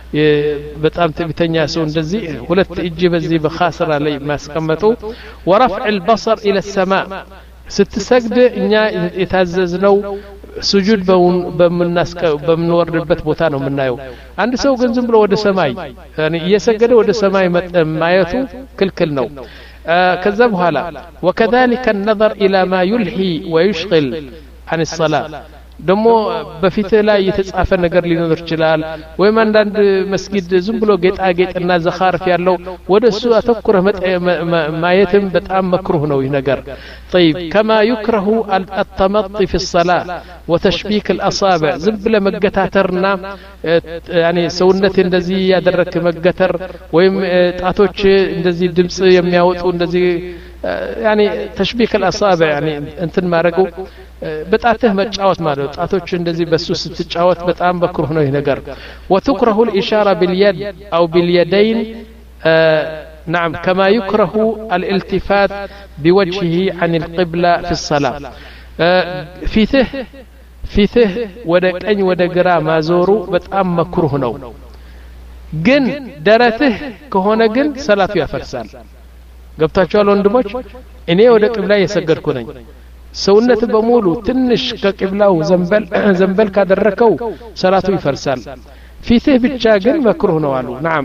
በጣም ትዕቢተኛ ሰው እንደዚህ ሁለት እጅ በዚህ በኻስራ ላይ ማስቀመጡ ورفع البصر إلى السماء ስትሰግድ እኛ የታዘዝነው ስጁድ በመናስቀው በመንወርድበት ቦታ ነው የምናየው አንድ ሰው ግን ዝም ብሎ ወደ ሰማይ يعني እየሰገደ ወደ ሰማይ ማየቱ ክልክል ነው كذا بحالا وكذلك النظر إلى ما يلهي ويشغل عن الصلاة دمو بفيته لا يتጻፈ ነገር ሊኖር ይችላል ወይም አንዳንድ መስጊድ ዝም ብሎ ጌጣጌጥ እና ዘኻርፍ ያለው ወደሱ አተኩረህ ማየትም በጣም መክሩህ ነው ይህ ነገር طيب كما يكره التمطي في الصلاة وتشبيك الأصابع ዝም ብለ መገታተርና يعني ሰውነት እንደዚህ ያደረክ መገተር ወይም ጣቶች እንደዚህ ድምጽ የሚያወጡ እንደዚህ يعني تشبيك الأصابع يعني እንትን ማረጉ በጣትህ መጫወት ማለት ጣቶች እንደዚህ በሱ ስትጫወት በጣም በክሩህ ነው ይሄ ነገር وتكره الإشارة باليد أو باليدين آه نعم كما يكره الالتفات بوجهه عن القبلة في الصلاة آه فيته فيته ودا ቀኝ ወደ ግራ ማዞሩ በጣም መክሩህ ነው ግን ደረትህ ከሆነ ግን ሰላቱ ያፈርሳል ገብታችኋል ወንድሞች እኔ ወደ ቅብላ እየሰገድኩ ነኝ ሰውነት በሙሉ ትንሽ ከቅብላው ዘንበል ዘንበል ካደረከው ሰላቱ ይፈርሳል ፊትህ ብቻ ግን መክሩህ ነው አሉ نعم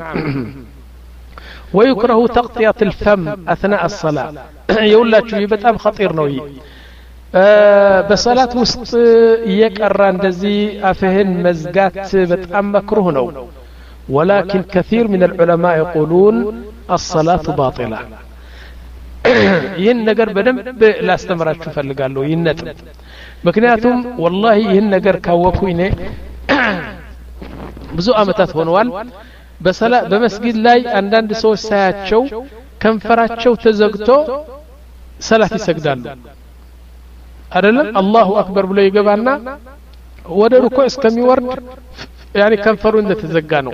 ويكره تغطية الفم أثناء الصلاة يقول لك بتام خطير ነው በሰላት ውስጥ እየቀራ እንደዚህ አፍህን መዝጋት በጣም መክሩህ ነው ولكن كثير من العلماء يقولون الصلاة باطلة ይህን ነገር በደንብ ላስተምራችሁ ፈልጋለሁ ይነጥ ምክንያቱም والله ይህን ነገር ካወኩኝ እኔ ብዙ አመታት ሆነዋል በሰላ በመስጊድ ላይ አንዳንድ ሰዎች ሳያቸው ከንፈራቸው ተዘግቶ ሰላት ይሰግዳሉ አይደለም አላሁ አክበር ብሎ ይገባና ወደ ሩኩዕ እስከሚወርድ يعني ከንፈሩ እንደተዘጋ ነው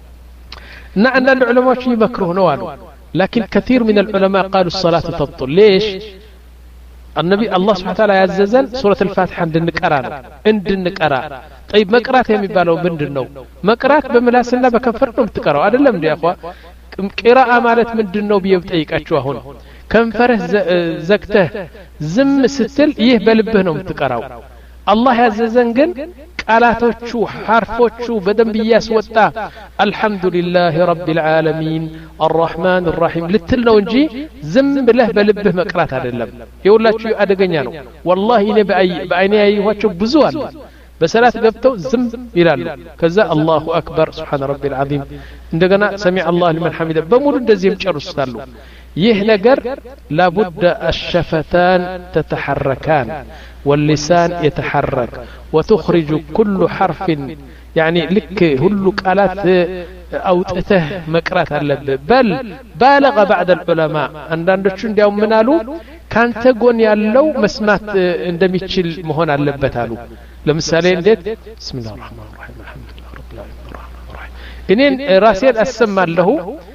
እና አንዳንድ ዑለማዎች ይመክሩህ ነው አሉ لكن كثير من العلماء قالوا الصلاة تبطل ليش النبي الله سبحانه وتعالى يعززن سورة الفاتحة እንድንቀራ ነው እንድንቀራ طيب መቅራት የሚባለው ምንድነው መቅራት በምላስና በከንፈር ነው የምትቀራው አይደለም እንዴ አخوا ቂራአ ማለት ምንድነው ብዬ ብጠይቃችሁ አሁን ከንፈርህ ዘግተህ ዝም ስትል ይህ በልብህ ነው የምትቀራው الله ያዘዘን ግን ቃላቶቹ ሐርፎቹ በደንብ ያስወጣ አልহামዱሊላሂ ረቢል ዓለሚን الرحمن الرحيم ልትል ነው እንጂ ዝም ብለህ በልብህ መቅራት አይደለም ይውላችሁ አደገኛ ነው والله እኔ በአይኔ ያየኋቸው ብዙ አሉ በሰላት ገብተው ዝም ይላሉ ከዛ አላሁ አክበር ሱብሃን ረቢል ዓዚም እንደገና ሰሚዐ አላሁ ሊመን ሐሚደ በሙሉ እንደዚህ ይጨርሳሉ ይህ ነገር لابد الشفتان تتحركان واللسان يتحرك وتخرج كل حرف يعني لك كل قالات أوتته مقرات اللب بل بالغ بعد العلماء عندندش እንዲያው ምን አሉ ካንተ ጎን ያለው መስማት እንደሚችል መሆን አለበት አሉ ለምሳሌ እንዴት بسم الله الرحمن الرحيم الحمد لله رب العالمين الرحمن الرحيم እኔን ራሴን አሰማለሁ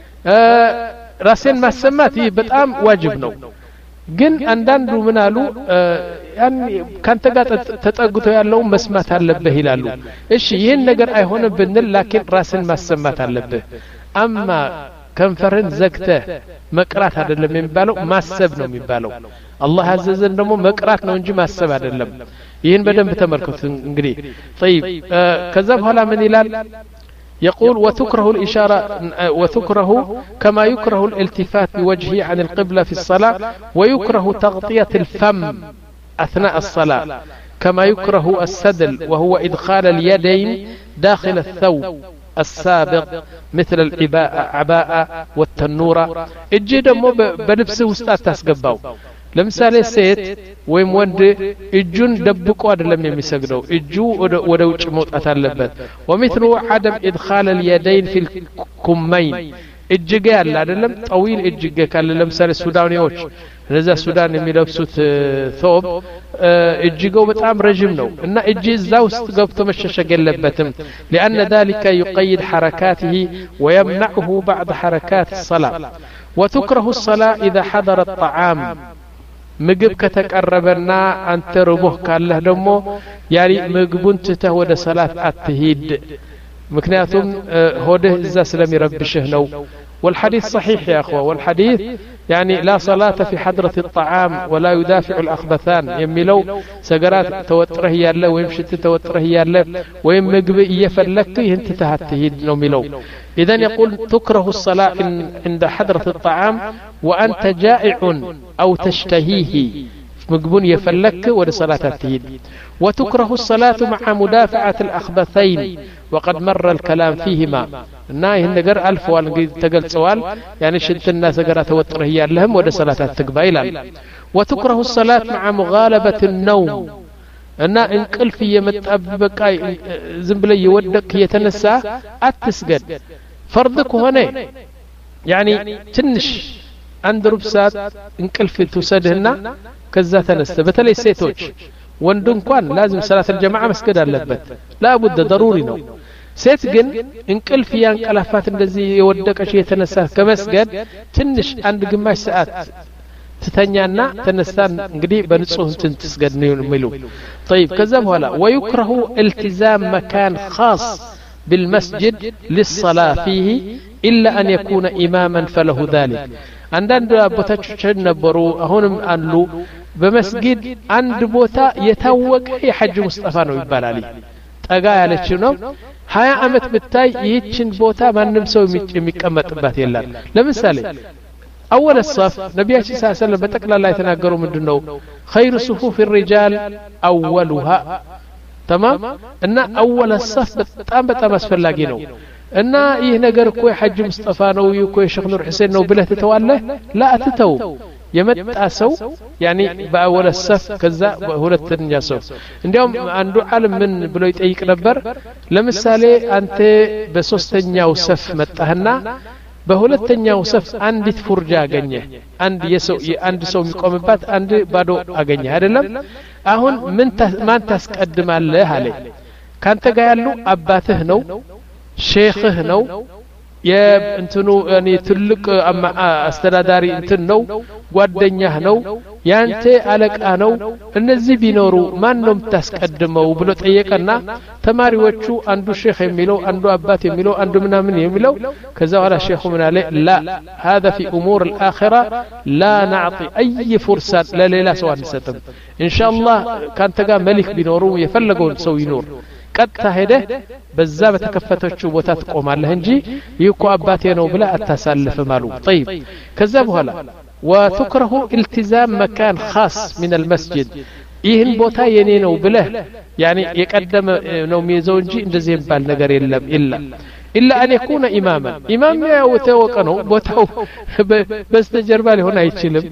ራሴን ማሰማት በጣም ዋጅብ ነው ግን አንዳንዱ ምን አሉ ያን ካንተ ጋር ተጠግቶ ያለው መስማት አለበት ይላሉ እሺ ይሄን ነገር አይሆንም ብንል ላኪን ራስን ማሰማት አለበት አማ ከንፈርን ዘግተህ መቅራት አይደለም የሚባለው ማሰብ ነው የሚባለው አላህ ያዘዘን ደግሞ መቅራት ነው እንጂ ማሰብ አይደለም ይሄን በደንብ ተመልከቱ እንግዲህ طيب ከዛ በኋላ ምን ይላል يقول وتكره الإشارة وتكره كما يكره الالتفات بوجهه عن القبلة في الصلاة ويكره تغطية الفم أثناء الصلاة كما يكره السدل وهو إدخال اليدين داخل الثوب السابق مثل العباءة والتنورة الجيد مو بلبسه وستات تسقباو ለምሳሌ ሴት ወይም ወንድ እጁን ደብቆ አይደለም የሚሰግደው እጁ ወደ ውጭ መውጣት አለበት ومثل عدم ادخال اليدين في الكمين እጅጌ ያለ አይደለም طويل እጅጌ ካለ ለምሳሌ ሱዳኒዎች እነዛ ሱዳን የሚለብሱት ثوب እጅጌው በጣም ረጅም ነው እና እጅ እዛ ውስጥ ገብቶ መሸሸግ የለበትም لأن ذلك يقيد حركاته ويمنعه بعض حركات الصلاة وتكره الصلاة إذا حضر الطعام ምግብ ከተቀረበና አንተ ሩህ ካለህ ደግሞ ያሪ ምግቡን ትተህ ወደ ሰላት አትሂድ ምክንያቱም ሆድህ እዛ ስለሚረብሽህ ነው والحديث صحيح يا اخوه والحديث يعني لا صلاة في حضرة الطعام ولا يدافع الأخبثان يميلو سجرات توتره ياله ويمشي توتره ياله ويم مغب يفلك انت تهتهيد نو ميلو اذا يقول تكره الصلاة عند حضرة الطعام وانت جائع او تشتهيه مغبون يفلك ولا صلاة التهيد وتكره الصلاة مع مدافعة الأخبثين وقد مر الكلام فيهما ناي النجر ألف والتقل سؤال يعني شلت الناس قرأ توتره يالهم ولا صلاة التقبيلا وتكره الصلاة مع مغالبة النوم أن انقل في يمتأبك زنبلي يودك يتنسى أتسجد فرضك هنا يعني تنش عند ربسات انقل في تسدهنا كذا تنسى بتلي سيتوج وندون كان لازم صلاة الجماعة مسجد اللبت لا بد ضروري نو ሴት ግን እንቅልፍ ያንቀላፋት እንደዚህ የወደቀሽ የተነሳ ከመስገድ ትንሽ አንድ ግማሽ ሰዓት ትተኛና ተነሳን እንግዲህ በንጹህ እንትን ትስገድ ነው የሚሉ طيب ከዛ በኋላ ويكره التزام مكان خاص بالمسجد للصلاة فيه إلا أن يكون إماما فله ذلك አንዳንድ አባቶች ነበሩ አሁንም አሉ በመስጊድ አንድ ቦታ የታወቀ የሐጅ ሙስጠፋ ነው ይባላል ጠጋ ያለችው ነው ሀያ አመት ብታይ ይህችን ቦታ ማንም ሰው የሚቀመጥባት የለም ለምሳሌ أول الصف نبي صلى الله عليه وسلم بتقل الله يتناقروا من دونه خير صفوف الرجال أولها تمام إن أول الصف بتام بتام أسفل لاقينه إن إيه نجر كوي حج مصطفى نوي كوي شيخ نور حسين نو بله تتواله لا أتتو يمت أسو يعني بأول الصف كذا هو التنجاسو اليوم عنده عالم من بلويت أيك نبر لمثالي أنت بسوستنيا وصف متهنا በሁለተኛው ሰፍ አንዲት ፉርጃ አገኘ አንድ የሰው አንድ ሰው የሚቆምባት አንድ ባዶ አገኘ አይደለም አሁን ምን ማን ታስቀድማለህ አለ ካንተ ጋር ያሉ አባትህ ነው ሼኽህ ነው የእንትኑ ያኒ ትልቅ አስተዳዳሪ እንትን ነው ጓደኛህ ነው ያንተ አለቃ ነው እነዚህ ቢኖሩ ማን ነው የምታስቀድመው ብሎ ጠየቀና ተማሪዎቹ አንዱ ሼኽ የሚለው አንዱ አባት የሚለው አንዱ ምናምን የሚለው ከዛ ወላ ሼኹ ምን አለ ላ هذا في امور الاخره لا نعطي اي فرصه لليلا سواء نسطم ان شاء الله ካንተ ጋር መልክ ቢኖሩ የፈለገውን ሰው ይኖር ቀጥታ ሄደ በዛ በተከፈተችው ቦታ ትቆማለህ እንጂ ይኮ አባቴ ነው ብለ አታሳልፍም አሉ طيب ከዛ በኋላ وتكره التزام مكان خاص من المسجد ይህን ቦታ የኔ ነው ብለህ يعني የቀደመ ነው የሚይዘው እንጂ እንደዚህ ይባል ነገር የለም ኢላ إلا أن يكون إماما إمام يتوقنه بوتاو بستجرب ሊሆን አይችልም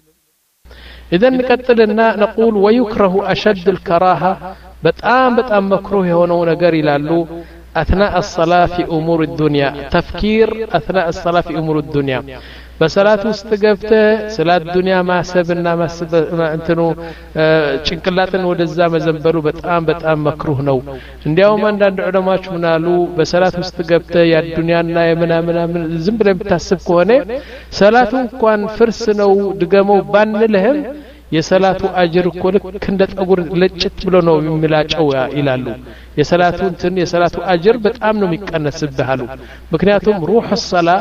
إذا نقتلنا نقول ويكره أشد الكراهة በጣም በጣም مكروه የሆነው ነገር ይላሉ أثناء الصلاة في أمور الدنيا تفكير أثناء الصلاة في أمور الدنيا በሰላት ውስጥ ገብተህ ስለ ዱንያ ማሰብና ማሰብ እንትኑ ጭንቅላትን ወደዛ መዘንበሉ በጣም በጣም መክሩህ ነው እንዲያውም አንዳንድ ዑለማዎች ምናሉ በሰላት ውስጥ ገብተህ ያ ዱንያና የምናምና ዝም ብለህ የምታስብ ከሆነ ሰላቱ እንኳን ፍርስ ነው ድገመው ባንልህም የሰላቱ አጅር እኮ ልክ እንደ ጠጉር ለጭት ብሎ ነው የሚላጨው ይላሉ የሰላቱ እንትን የሰላቱ አጅር በጣም ነው የሚቀነስብህ አሉ ምክንያቱም ሩህ الصلاه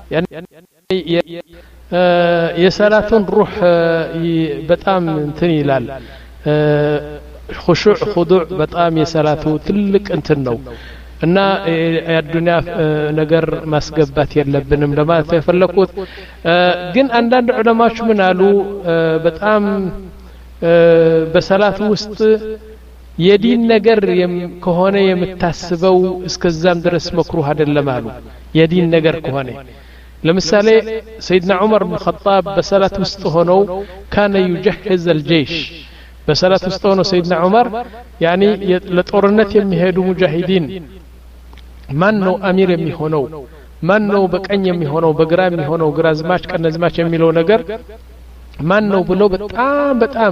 የሰላቱን ሩህ በጣም እንትን ይላል خشوع خضوع በጣም የሰላቱ ትልቅ እንትን ነው እና የዱንያ ነገር ማስገባት የለብንም ለማለት የፈለኩት ግን አንዳንድ ዑለማዎች ምን አሉ በጣም በሰላት ውስጥ የዲን ነገር ከሆነ የምታስበው እስከዛም ድረስ መክሩህ አይደለም አሉ የዲን ነገር ከሆነ ለምሳሌ سيدنا عمر بن الخطاب በሰላት ውስጥ ሆነው كان يجهز الجيش በሰላት ውስጥ ሆነው سيدنا عمر يعني ለጦርነት የሚሄዱ ሙጃሂዲን ማን ነው አሚር የሚሆነው ማን ነው በቀኝ የሚሆነው በግራ የሚሆነው ግራዝማች ቀነዝማች የሚለው ነገር ማን ነው ብሎ በጣም በጣም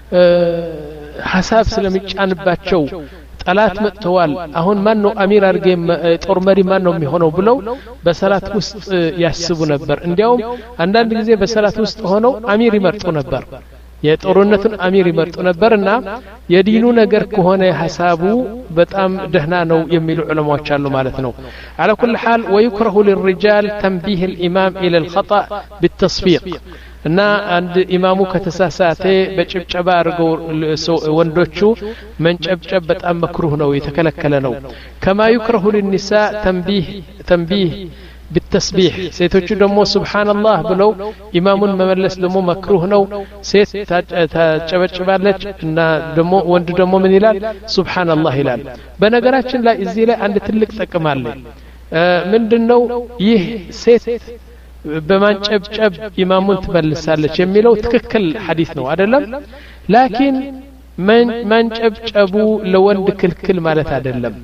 ሐሳብ ስለሚጫንባቸው ጠላት መጥተዋል አሁን ማን ነው አሚር አርገ ጦር መሪ ማን ነው የሚሆነው ብለው በሰላት ውስጥ ያስቡ ነበር እንዲያውም አንዳንድ ጊዜ በሰላት ውስጥ ሆነው አሚር ይመርጡ ነበር የጦርነቱን አሚር ይመርጡ ነበርና የዲኑ ነገር ከሆነ ሐሳቡ በጣም ደህና ነው የሚሉ ዑለማዎች አሉ ማለት ነው على كل حال ويكره للرجال تنبيه الامام الى الخطا بالتصفيق እና አንድ ኢማሙ ከተሳሳተ በጭብጨባ አርገው ወንዶቹ መንጨብጨብ በጣም መክሩህ ነው የተከለከለ ነው كما يكره للنساء تنبيه تنبيه بالتسبيح ሴቶቹ ደግሞ سبحان الله ብለው ኢማሙን መመለስ ደግሞ መክሩህ ነው ሴት ታጨበጭባለች እና ደግሞ ወንድ ደግሞ ምን ይላል سبحان الله ይላል በነገራችን ላይ እዚህ ላይ አንድ ትልቅ ጥቅም አለ ምንድነው ይህ ሴት በማንጨብጨብ ኢማሙን ትመልሳለች የሚለው ትክክል ሐዲስ ነው አይደለም ላኪን ማንጨብጨቡ ለወንድ ክልክል ማለት አይደለም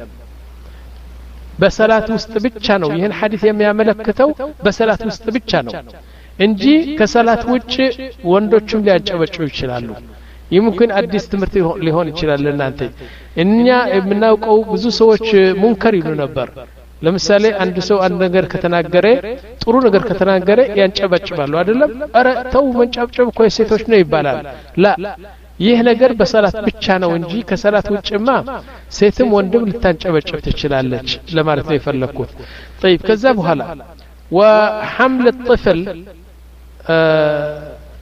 በሰላት ውስጥ ብቻ ነው ይሄን ሐዲስ የሚያመለክተው በሰላት ውስጥ ብቻ ነው እንጂ ከሰላት ውጭ ወንዶችም ሊያጨበጭቡ ይችላሉ ይምኩን አዲስ ትምህርት ሊሆን ይችላል ለናንተ እኛ የምናውቀው ብዙ ሰዎች ሙንከር ይሉ ነበር ለምሳሌ አንድ ሰው አንድ ነገር ከተናገረ ጥሩ ነገር ከተናገረ ያንጨበጭባሉ አይደለም አረ ተው መንጨብጨብ እኮ የሴቶች ነው ይባላል ላ ይህ ነገር በሰላት ብቻ ነው እንጂ ከሰላት ውጭማ ሴትም ወንድም ልታንጨበጭብ ትችላለች ለማለት ነው የፈለኩት طيب ከዛ በኋላ وحمل الطفل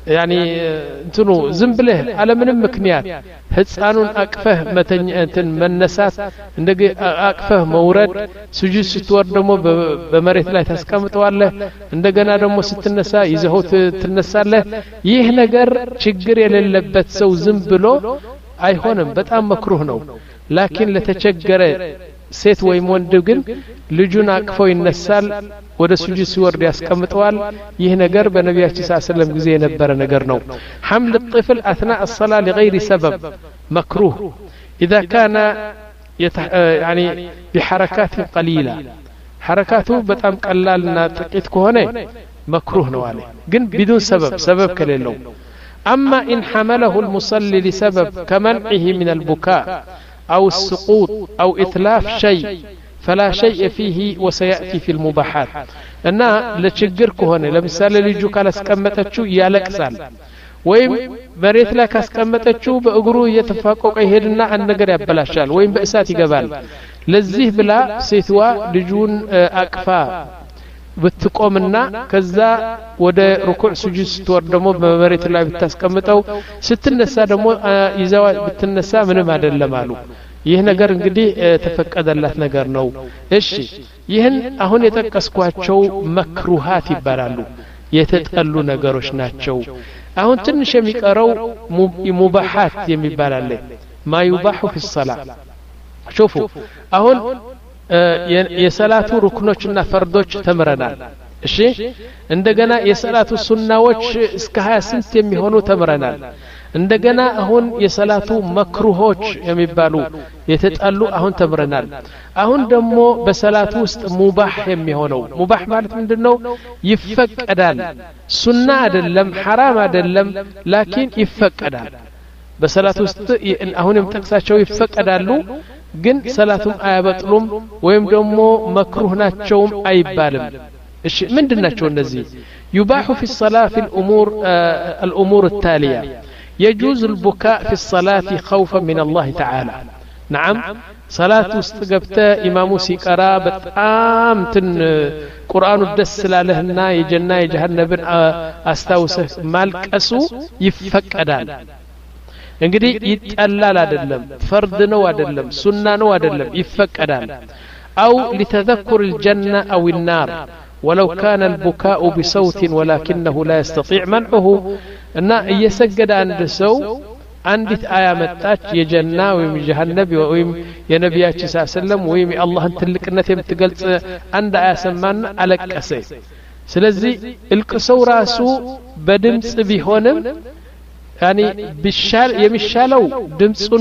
يعني እንትኑ ዝም ብለህ አለምንም ምክንያት ህፃኑን አቅፈህ መተኛ እንትን መነሳት እንደገ አቅፈህ መውረድ ስጁድ ስትወርድ ደግሞ በመሬት ላይ ታስቀምጠዋለህ እንደገና ደግሞ ስትነሳ ይዘው ትነሳለህ ይህ ነገር ችግር የሌለበት ሰው ዝም ብሎ አይሆንም በጣም መክሩህ ነው ላኪን ለተቸገረ ሴት ወይም ወንድ ግን ልጁን አቅፎ ይነሳል ወደ ሱጁድ ሲወርድ ያስቀምጠዋል ይህ ነገር በነቢያችን ሰለላሁ ዐለይሂ ወሰለም ጊዜ የነበረ ነገር ነው حمل الطفل اثناء الصلاه لغير سبب مكروه اذا كان يتح... يعني بحركات قليله حركاته በጣም ቀላልና ጥቂት ከሆነ مكروه ነው አለ ግን بدون سبب سبب ከሌለው اما ان حمله المصلي لسبب كمنعه من البكاء أو السقوط أو إتلاف شيء فلا شيء فيه وسيأتي في المباحات أنا لتشجركو هنا لمثال لجو كالاسكمتشو يالكسال ويم مريت لك اسكمتشو بأقرو يتفاقوك يهدنا عن نقر يبلاشال ويم بأساتي قبال لزيه بلا سيتوا لجون أكفا بتقومنا كذا ወደ ሩኩዕ ስጁድ ስትወርድ ደግሞ በመሬት ላይ ብታስቀምጠው ስትነሳ ደግሞ ይዘዋ ብትነሳ ምንም አይደለም አሉ ይህ ነገር እንግዲህ ተፈቀደላት ነገር ነው እሺ ይህን አሁን የጠቀስኳቸው መክሩሃት ይባላሉ የተጠሉ ነገሮች ናቸው አሁን ትንሽ የሚቀረው ሙባሃት የሚባል አለ ما يباح في الصلاه شوفوا አሁን የሰላቱ ሩክኖችና ፈርዶች ተምረናል እሺ እንደገና የሰላቱ ሱናዎች እስከ ሃያ ስምንት የሚሆኑ ተምረናል እንደገና አሁን የሰላቱ መክሩሆች የሚባሉ የተጣሉ አሁን ተምረናል አሁን ደግሞ በሰላቱ ውስጥ ሙባህ የሚሆነው ሙባህ ማለት ምንድነው ይፈቀዳል ሱና አይደለም حرام አይደለም ላኪን ይፈቀዳል በሰላቱ ውስጥ አሁን የምጠቅሳቸው ይፈቀዳሉ ግን ሰላቱም አያበጥሉም ወይም ደግሞ መክሩህ ናቸውም አይባልም እሺ ምንድናቸው እነዚህ يباح في الصلاه في الامور آه الامور التاليه يجوز البكاء في الصلاه خوفا من الله تعالى نعم صلاه استغبت امام سيقرا بጣም ትን ቁርአኑ ደስ ስላለህና የጀና የጀሃነብን አስተውሰህ ማልቀሱ ይፈቀዳል እንግዲህ ይጣላል አይደለም ፈርድ ነው አይደለም ሱና ነው አይደለም ይፈቀዳል او لتذكر الجنه او النار ولو كان البكاء بصوت ولكنه لا يستطيع منعه ان يسجد عند سو عندت آية متاች የጀና ወይም ጀሃነም ወይም የነቢያችን ሰለላሁ ዐለይሂ ወሰለም ወይም አላህን ትልቅነት የምትገልጽ አንድ አያ ሰማና አለቀሰ ስለዚህ القሰው ራሱ በድምጽ ቢሆንም يعني بالشال يمشالو دمصون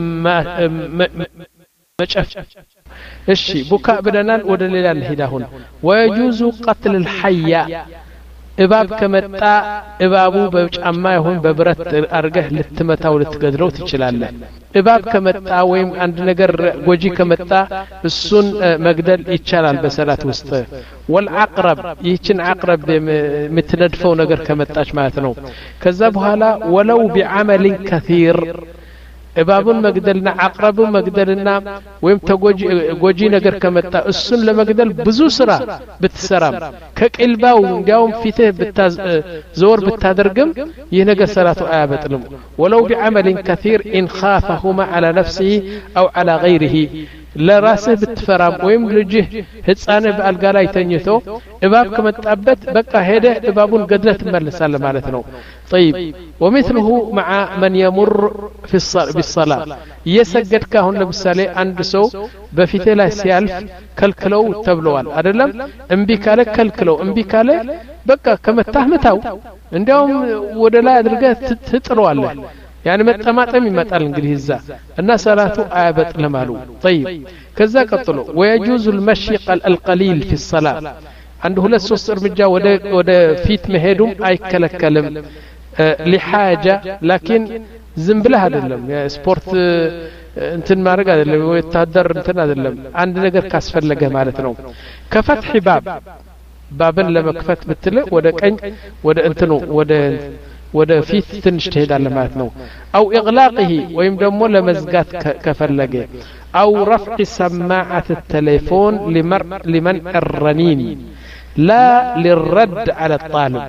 مچف እሺ ቡካ ብለናል ወደ ሌላ እንሄዳሁን ويجوز قتل الحية እባብ ከመጣ እባቡ በጫማ ይሁን በብረት አርገህ ልትመታው ልትገድለው ትችላለህ እባብ ከመጣ ወይም አንድ ነገር ጎጂ ከመጣ እሱን መግደል ይቻላል በሰላት ውስጥ والعقرب ይህችን عقرب የምትነድፈው ነገር ከመጣች ማለት ነው ከዛ በኋላ ولو بعمل كثير እባቡን መግደልና عقربን መግደልና ወይም ተጎጂ ጎጂ ነገር ከመጣ እሱን ለመግደል ብዙ ስራ ብትሰራም ከቅልባው እንዲያውም ፊትህ ብታዞር ብታደርግም ይህ ነገር ሰላቱ አያበጥልም ولو بعمل كثير إن خافهما على نفسه أو على غيره ለራስህ ብትፈራም ወይም ልጅህ ህፃን በአልጋ ላይ ተኝቶ እባብ ከመጣበት በቃ ሄደ እባቡን ገድለት ተመለሳለ ማለት ነው طيب ومثله مع من يمر في الصلاه يسجد كهون ለምሳሌ አንድ ሰው በፊት ላይ ሲያልፍ ከልክለው ተብለዋል አይደለም እንቢ ካለ ከልክለው እንቢ ካለ በቃ ከመታህ መታው እንዲያውም ወደ ላይ አድርገህ ትጥለዋለህ يعني መጠማጠም ይመጣል እንግዲህ እዛ እና ሰላቱ አያበጥልም አሉ طيب ከዛ ቀጥሎ ويجوز المشي القليل في الصلاه عند ሁለት ሶስት እርምጃ ወደ ወደ ፊት መሄዱም አይከለከልም لحاجه لكن ዝም ብለህ አይደለም ስፖርት እንትን ማድረግ አይደለም ወታደር እንትን አይደለም አንድ ነገር ካስፈለገ ማለት ነው ከፈትህ ባብ ባብን ለመክፈት ብትል ወደ ቀኝ ወደ እንትኑ ወደ ወደ ፊት ትንሽ ትሄዳለህ ማለት ነው او اغلاقه ወይም ደግሞ ለመዝጋት ከፈለገ او رفع سماعه التليفون لمن لمن الرنين لا للرد على الطالب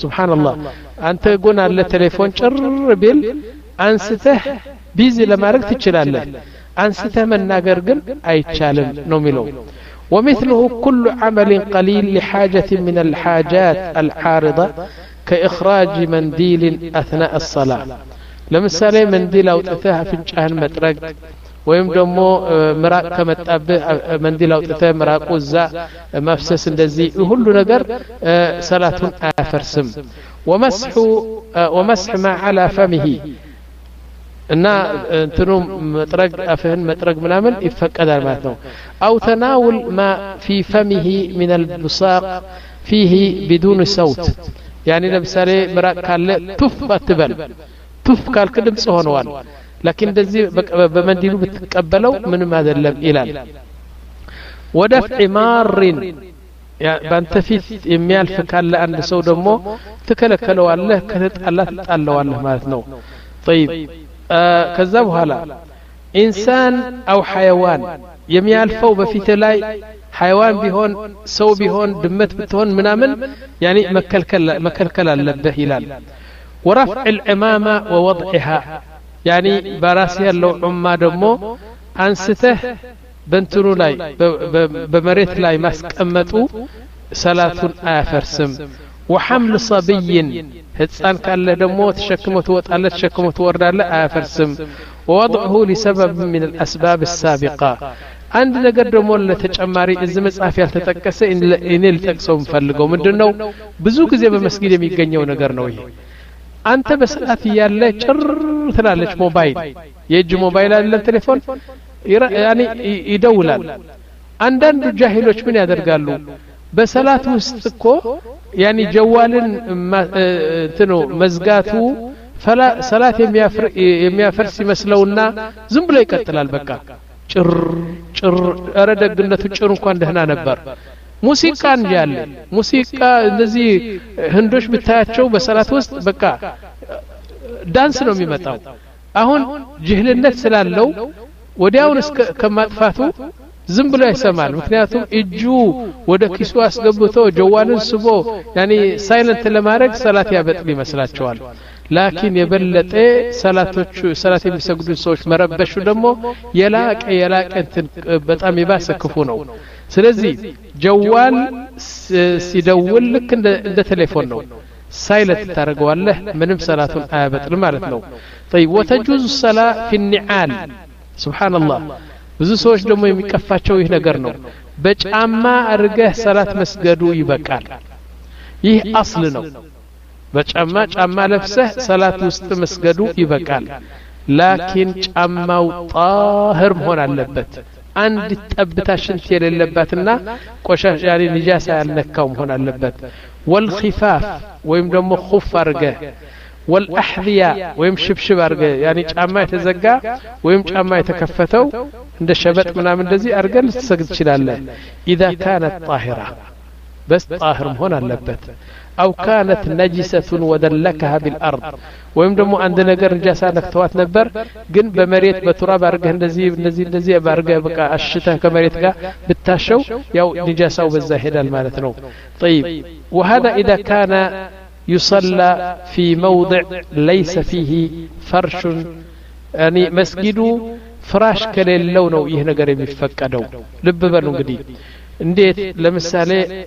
ሱብሃንአላህ አንተ ጎን አለ ቴሌፎን ጭር ቢል አንስተህ ቢዚ ለማድረግ ትችላለህ አንስተህ መናገር ግን አይቻልም ነው የሚለው ومثله كل عمل قليل لحاجة من الحاجات العارضة كإخراج منديل أثناء الصلاة لمثال منديل أو تثاه في الجهن مترق ويم دمو مراق كمتابه منديل أو تثاه مراق وزا مفسس اندزي كل نجر صلاة آفرسم ومسح ومسح ما على فمه እና እንትኑ መጥረግ አፍህን መጥረግ ምናምን ይፈቀዳል ማለት ነው أو تناول ما في فمه من البصاق فيه بدون صوت يعني ለምሳሌ ምራቅ ካለ ቱፍ አትበል ቱፍ ካልክ ድምጽ ሆነዋል لكن እንደዚህ በመንዲሉ ብትቀበለው ምንም አይደለም ይላል ودفع مار ባንተ ፊት የሚያልፍ ካለ አንድ ሰው ደግሞ ትከለከለዋለህ ከተጣላ ትጣለዋለህ ማለት ነው طيب ከዛ በኋላ ኢንሳን አው ሐይዋን የሚያልፈው በፊት ላይ ሐይዋን ቢሆን ሰው ቢሆን ድመት ብትሆን ምናምን ያኒ መከልከል መከልከል አለበት ይላል ورفع العمامة ووضعها يعني براس ያለው ዑማ ደግሞ አንስተህ በእንትኑ ላይ በመሬት ላይ ማስቀመጡ ሰላቱን አያፈርስም وحمل صبي ህፃን ካለ ደግሞ ተሸክመው ትወጣለህ ተሸክመው ትወርዳለህ አያፈርስም ووضعه لسبب من الأسباب السابقة አንድ ነገር ደግሞ ለተጨማሪ እዚህ መጽሐፍ ያልተጠቀሰ እኔ ልጠቅሰው ምፈልገው ምንድነው ብዙ ጊዜ በመስጊድ የሚገኘው ነገር ነው ይሄ አንተ በሰላት ያለ ጭር ትላለች ሞባይል የእጅ ሞባይል አለ ቴሌፎን ያኒ ይደውላል አንዳንድ ጃሂሎች ምን ያደርጋሉ በሰላት ውስጥ እኮ ያኒ ጀዋልን እንትኑ መዝጋቱ ፈላ ሰላት የሚያፍር የሚያፈርስ ይመስለውና ዝም ብሎ ይቀጥላል በቃ ጭር ጭር አረደግነቱ ጭር እንኳን ደህና ነበር ሙዚቃ እንጂ አለ ሙዚቃ እንደዚህ ህንዶች ብታያቸው በሰላት ውስጥ በቃ ዳንስ ነው የሚመጣው አሁን ጅህልነት ስላለው ወዲያውን እስከ ከማጥፋቱ ዝም ብሎ ይሰማል ምክንያቱም እጁ ወደ ኪሱ አስገብቶ ጀዋልን ስቦ ያኒ ሳይለንት ለማድረግ ሰላት ያበጥል ይመስላቸዋል ላኪን የበለጠ ሰላቶቹ ሰላት የሚሰግዱ ሰዎች መረበሹ ደግሞ የላቀ የላቀ እንትን በጣም ይባሰ ክፉ ነው ስለዚህ ጀዋል ሲደውል ልክ እንደ ቴሌፎን ነው ሳይለንት ታደርገዋለህ ምንም ሰላቱን አያበጥል ማለት ነው طيب وتجوز الصلاه في النعال سبحان الله ብዙ ሰዎች ደግሞ የሚቀፋቸው ይህ ነገር ነው በጫማ አርገህ ሰላት መስገዱ ይበቃል ይህ አስል ነው በጫማ ጫማ ለብሰህ ሰላት ውስጥ መስገዱ ይበቃል ላኪን ጫማው ጣህር መሆን አለበት አንድ ጠብታ ሽንት የሌለበትና ቆሻሻ ያኔ ንጃሳ ያልነካው መሆን አለበት والخفاف ወይም ደግሞ ኹፍ አርገህ والأحذية ويم شبشب أرجع يعني جامع يتزجع ويم جامع يتكفتو عند الشباب منا من دزي أرجع لتسجد شلالة إذا كانت طاهرة بس طاهر هنا اللبت أو كانت نجسة ودلكها بالأرض ويم دمو عندنا جر نجاسة نكتوات نبر جن بمريت بتراب أرجع نزي نزي نزي بأرجع بقى الشتاء كمريت جا بالتشو يو نجاسة وبالزاهدة المالتنو طيب وهذا إذا كان يصلى في موضع ليس فيه فرش يعني مسجده فراش كليل لونه يه ነገር የሚፈቀደው ልብ በሉ እንግዲህ እንዴት ለምሳሌ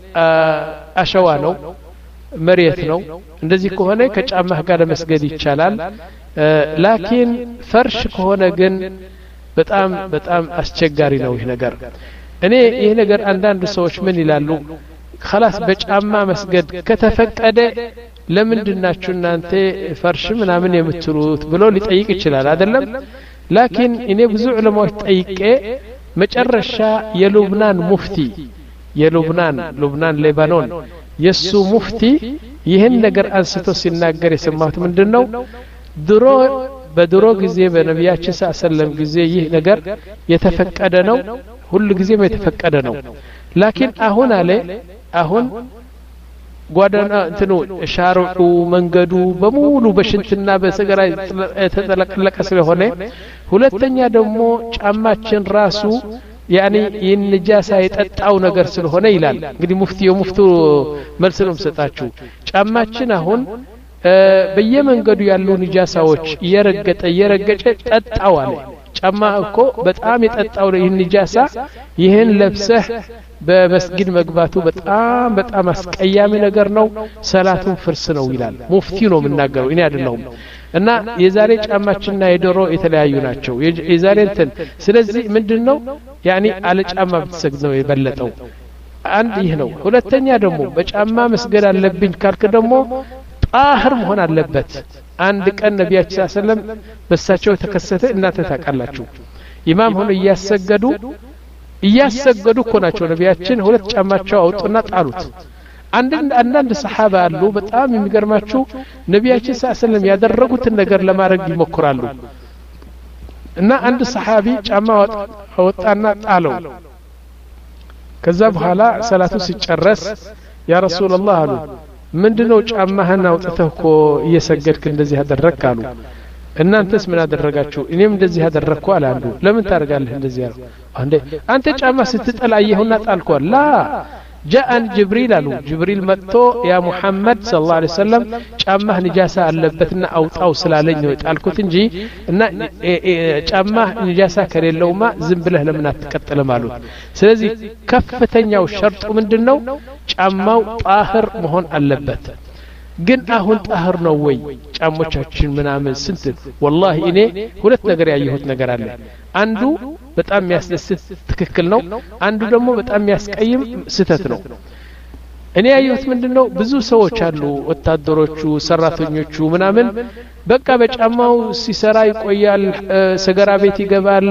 አሸዋ ነው መሬት ነው እንደዚህ ከሆነ ከጫማህ ጋር ለመስገድ ይቻላል ላኪን ፈርሽ ከሆነ ግን በጣም በጣም አስቸጋሪ ነው ይህ ነገር እኔ ይህ ነገር አንዳንድ ሰዎች ምን ይላሉ خلاص በጫማ መስገድ ከተፈቀደ ለምንድናችሁ እናንተ ፈርሽ ምናምን የምትሉት ብሎ ሊጠይቅ ይችላል አይደለም ላኪን እኔ ብዙ ዑለማዎች ጠይቄ መጨረሻ የሉብናን ሙፍቲ የሉብናን ሉብናን ሌባኖን የሱ ሙፍቲ ይህን ነገር አንስቶ ሲናገር የሰማሁት ምንድነው ድሮ በድሮ ጊዜ በነቢያችን ሰለላሁ ጊዜ ይህ ነገር የተፈቀደ ነው ሁሉ ጊዜም የተፈቀደ ነው ላኪን አሁን አለ አሁን ጓዳና እንትኑ ሻሩዑ መንገዱ በሙሉ በሽንትና በሰገራ የተጠለቀለቀ ስለሆነ ሁለተኛ ደግሞ ጫማችን ራሱ ያኒ ይንጃሳ የጠጣው ነገር ስለሆነ ይላል እንግዲህ ሙፍቲው ሙፍቱ መልስ ነው ሰጣችሁ ጫማችን አሁን በየመንገዱ ያሉ ንጃሳዎች እየረገጠ እየረገጨ ጠጣው አለ ጫማ እኮ በጣም የጠጣው ይህን ንጃሳ ይህን ለብሰህ በመስጊድ መግባቱ በጣም በጣም አስቀያሚ ነገር ነው ሰላቱን ፍርስ ነው ይላል ሙፍቲ ነው የምናገረው እኔ አይደለሁም እና የዛሬ ጫማችንና የዶሮ የተለያዩ ናቸው የዛሬ እንትን ስለዚህ ምንድነው ያኒ አለ ጫማ ብትሰግድ ነው የበለጠው አንድ ይህ ነው ሁለተኛ ደግሞ በጫማ መስገድ አለብኝ ካልክ ደግሞ ጣህር መሆን አለበት አንድ ቀን ነብያችን ሰለላሁ ዐለይሂ ወሰለም በሳቸው ተከሰተ እናንተ ታውቃላችሁ ኢማም ሆኖ እያሰገዱ እያሰገዱ እኮ ናቸው ነብያችን ሁለት ጫማቸው አውጡና ጣሉት አንድ አንዳንድ ሰሃባ አሉ በጣም የሚገርማችሁ ነብያችን ሰለላሁ ዐለይሂ ወሰለም ያደረጉትን ነገር ለማድረግ ይሞክራሉ እና አንድ ሰሃቢ ጫማ አወጣና ጣለው ከዛ በኋላ ሰላቱ ሲጨረስ ያ ረሱላህ አሉ ምንድነው ጫማህን አውጥተህ እኮ እየሰገድክ እንደዚህ አደረክ አሉ እናንተስ ምን አደረጋችሁ እኔም እንደዚህ አደረኩ አለ አንዱ ለምን ታደርጋለህ እንደዚህ ያለው አንዴ አንተ ጫማ ስትጠላየውና ጣልኩ ላ جاء جبريل አሉ ጅብሪል መጥቶ ያ ሙሐመድ ሰለላሁ ዐለይሂ ወሰለም ጫማህ ንጃሳ አለበትና አውጣው ስላለኝ ነው ጣልኩት እንጂ እና ጫማህ ንጃሳ ከሌለውማ ዝም ብለህ ለምን አትቀጥልም አሉት ስለዚህ ከፍተኛው ሸርጡ ምንድነው ጫማው ጣህር መሆን አለበት ግን አሁን ጣህር ነው ወይ ጫሞቻችን ምናምን ስንት والله እኔ ሁለት ነገር ያየሁት ነገር አለ አንዱ በጣም የሚያስደስት ትክክል ነው አንዱ ደግሞ በጣም የሚያስቀይም ስተት ነው እኔ ያየሁት ምንድነው ብዙ ሰዎች አሉ ወታደሮቹ ሰራተኞቹ ምናምን በቃ በጫማው ሲሰራ ይቆያል ሰገራ ቤት ይገባል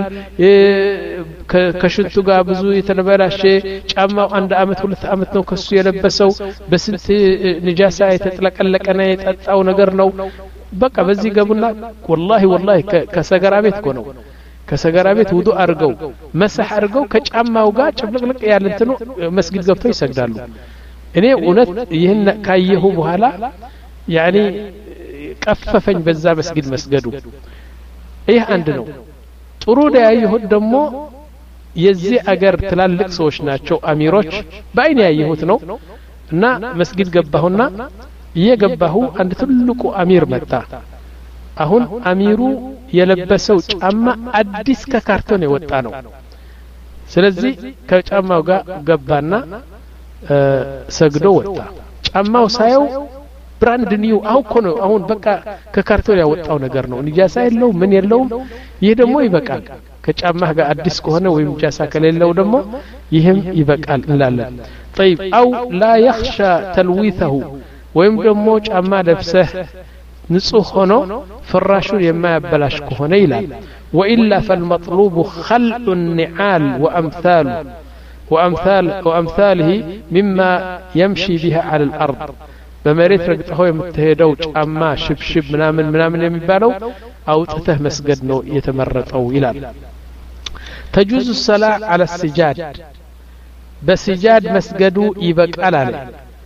ከሽንቱ ጋር ብዙ የተነበላሸ ጫማው አንድ አመት ሁለት አመት ነው ከሱ የለበሰው በስንት ንጃሳ የተጥለቀለቀና የጠጣው ነገር ነው በቃ በዚህ ገቡና والله والله ከሰገራ ቤት እኮ ነው ከሰገራ ቤት ውዱ አርገው መስህ አርገው ከጫማው ጋር ጭብልቅልቅ ያለ እንትኑ መስጊድ ገብተው ይሰግዳሉ እኔ እውነት ይሄን ካየሁ በኋላ ያኒ ቀፈፈኝ በዛ መስጊድ መስገዱ ይህ አንድ ነው ጥሩ ያየሁት ደግሞ የዚህ አገር ትላልቅ ሰዎች ናቸው አሚሮች ባይኔ ያየሁት ነው እና መስጊድ ገባሁና እየገባሁ አንድ ትልቁ አሚር መጣ አሁን አሚሩ የለበሰው ጫማ አዲስ ከካርቶን የወጣ ነው ስለዚህ ከጫማው ጋር ገባና ሰግዶ ወጣ ጫማው ሳየው ብራንድ ኒው አሁን ነው አሁን በቃ ከካርቶን ያወጣው ነገር ነው ንጃሳ የለው ምን የለው ይሄ ደግሞ ይበቃል ከጫማህ ጋር አዲስ ከሆነ ወይም ንጃሳ ከሌለው ደግሞ ይሄም ይበቃል እንላለን طيب او لا يخشى تلويثه ወይም ደግሞ ጫማ ለብሰህ ንጹህ ሆኖ ፍራሹን የማያበላሽ ከሆነ ይላል والا فالمطلوب خلع النعال وامثال وامثال وامثاله مما يمشي بها على الارض በመሬት ረግጠው የምትሄደው ጫማ ሽብሽብ ምናምን ምናምን የሚባለው አውጥተህ መስገድ ነው የተመረጠው ይላል تجوز الصلاه على السجاد بسجاد مسجد يبقال عليه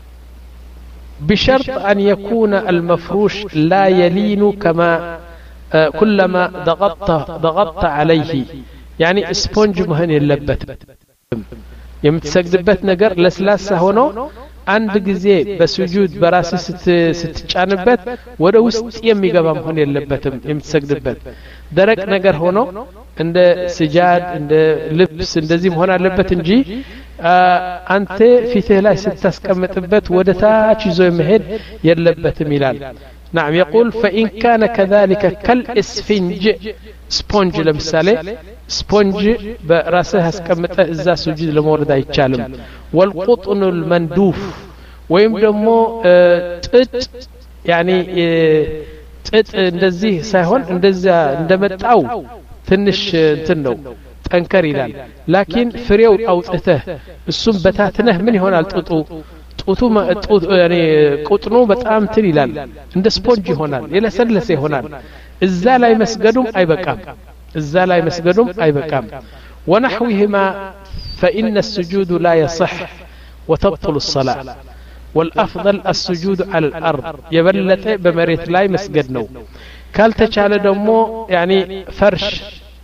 بشرط أن يكون المفروش لا يلين كما كلما ضغطت ضغطت عليه يعني اسبونج مهن يلبت يمتسجدبت ነገር ለስላሳ ሆኖ አንድ ጊዜ በስጁድ በራስ ስትጫንበት ወደ ውስጥ የሚገባ መሆን የለበትም የምትሰግድበት ደረቅ ነገር ሆኖ እንደ ስጃድ እንደ ልብስ እንደዚህ መሆን አለበት እንጂ አንተ ፊትህ ላይ ስታስቀምጥበት ወደ ታች ይዞ መሄድ የለበትም ይላል نعم يقول فإن كان كذلك كالإسفنج سبونج لمثالي سبونج براسه اسقمطه اذا سجود لمورد አይቻልም والقطن المندوف ወይም ደግሞ ጥጥ يعني ጥጥ እንደዚህ ሳይሆን እንደዛ እንደመጣው ትንሽ እንትን ነው ጠንከር ይላል ላኪን ፍሬው አውጥተህ እሱም በታትነህ ምን ይሆናል ጥጡ ጡቱ ጡት ያኔ ቁጥኑ በጣም ትል ይላል እንደ ስፖንጅ ይሆናል የለሰለሰ ይሆናል እዛ ላይ መስገዱም አይበቃም እዛ ላይ መስገዱም አይበቃም ونحوهما فإن السجود لا يصح وتبطل الصلاة والأفضل السجود على الأرض يبلت بمريت لا مسجد نو كالتشال دمو يعني فرش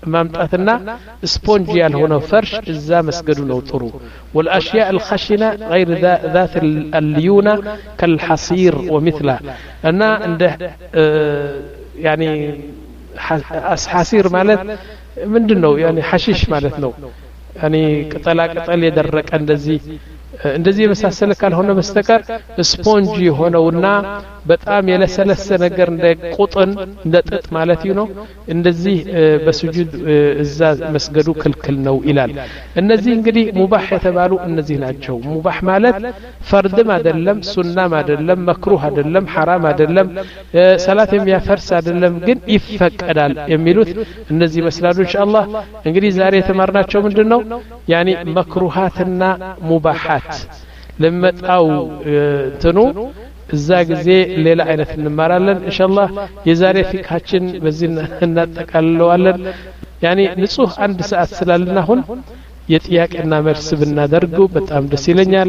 ማምጣትና ስፖንጅ ያልሆነ ፈርሽ እዛ መስገዱ ነው ጥሩ والاشياء الخشنه غير ذات الليونه كالحصير ومثله انا عند يعني حصير ማለት ምንድነው يعني حشيش ማለት ነው يعني ቅጠላ ቅጠል የደረቀ እንደዚህ እንደዚህ የመሳሰለ ካልሆነ በስተቀር ስፖንጅ ሆነውና በጣም የለሰለሰ ነገር እንደ ቁጥን እንደ ጥጥ ማለት ነው እንደዚህ በስጁድ እዛ መስገዱ ክልክል ነው ይላል እነዚህ እንግዲህ ሙባህ የተባሉ እነዚህ ናቸው ሙባህ ማለት ፈርድም አይደለም ሱናም አይደለም መክሩህ አይደለም ሐራም አይደለም ሰላት የሚያፈርስ አይደለም ግን ይፈቀዳል የሚሉት እነዚህ መስላሉ ኢንሻአላህ እንግዲህ ዛሬ የተማርናቸው ምንድነው ያኒ መክሩሃትና ሙባሃት ለመጣው እንትኑ እዛ ጊዜ ሌላ አይነት እንማራለን ኢንሻአላህ የዛሬ ፊክሃችን በዚህ እናጠቃልለዋለን ያኒ ንጹህ አንድ ሰዓት ስላልና አሁን የጥያቄና መልስ ብናደርገው በጣም ደስ ይለኛል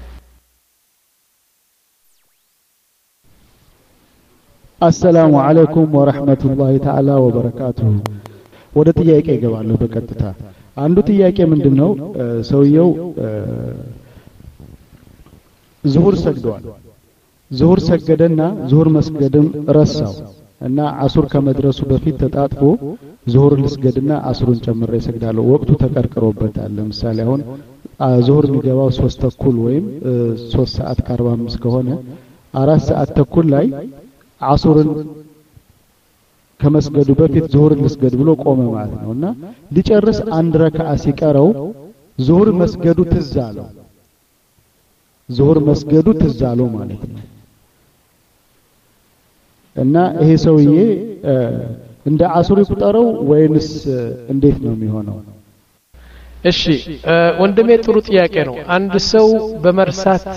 السلام عليكم ورحمة الله تعالى وبركاته ወደ ጥያቄ ይገባለሁ በቀጥታ አንዱ ጥያቄ ምንድነው ሰውየው ዙሁር ሰግዷል ዙሁር ሰገደና ዙሁር መስገድም ረሳው እና አሱር ከመድረሱ በፊት ተጣጥፎ ዙሁር ልስገድና አሱርን ጨምሬ ሰግዳለሁ ወቅቱ ተቀርቅሮበታል ለምሳሌ አሁን ዙሁር የሚገባው ሶስት ተኩል ወይም ሶስት ሰዓት ከአርባ አምስት ከሆነ አራት ሰዓት ተኩል ላይ አሱርን ከመስገዱ በፊት ዙሁር ልስገድ ብሎ ቆመ ማለት ነውና ሊጨርስ አንድ ረካዓ ሲቀረው ዙሁር መስገዱ ትዝ አለው ዙሁር መስገዱ ትዝ አለው ማለት ነው እና ይሄ ሰውዬ እንደ አሱር ይቁጠረው ወይንስ እንዴት ነው የሚሆነው እሺ ወንድሜ ጥሩ ጥያቄ ነው አንድ ሰው በመርሳት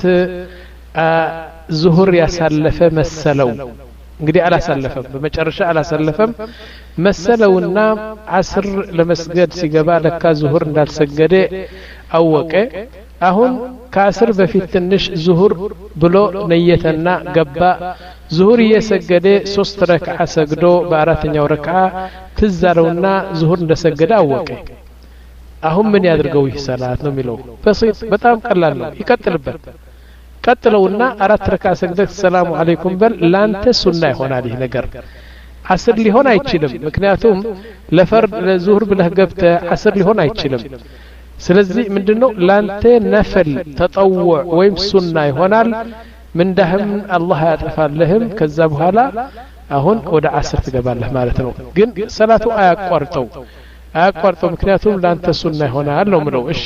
ዙሁር ያሳለፈ መሰለው እንግዲህ አላሳለፈም በመጨረሻ አላሳለፈም መሰለውና አስር ለመስገድ ሲገባ ለካ ዙሁር እንዳልሰገደ አወቀ አሁን ከአስር በፊት ትንሽ ዙሁር ብሎ ነየተና ገባ ዙሁር እየሰገደ ሶስት ረክዓ ሰግዶ በአራተኛው ረክዓ ትዝ አለውና ዙሁር እንደሰገደ አወቀ አሁን ምን ያድርገው ይህ ሰላት ነው የሚለው በሲጥ በጣም ቀላል ነው ይቀጥልበት ቀጥለውና አራት ረክዓ ሰግደህ ሰላም አለይኩም በል ላንተ ሱና ይሆናል ይህ ነገር አስር ሊሆን አይችልም ምክንያቱም ለፈርድ ለዙሁር ብለህ ገብተ አስር ሊሆን አይችልም ስለዚህ ምንድነው ላንተ ነፍል ተጠውዕ ወይም ሱና ይሆናል ምንዳህም አላህ ያጠፋልህም ከዛ በኋላ አሁን ወደ አስር ትገባለህ ማለት ነው ግን ሰላቱ አያቋርጠው አያቋርጠው ምክንያቱም ላንተ ሱና ይሆናል ነው ምለው እሺ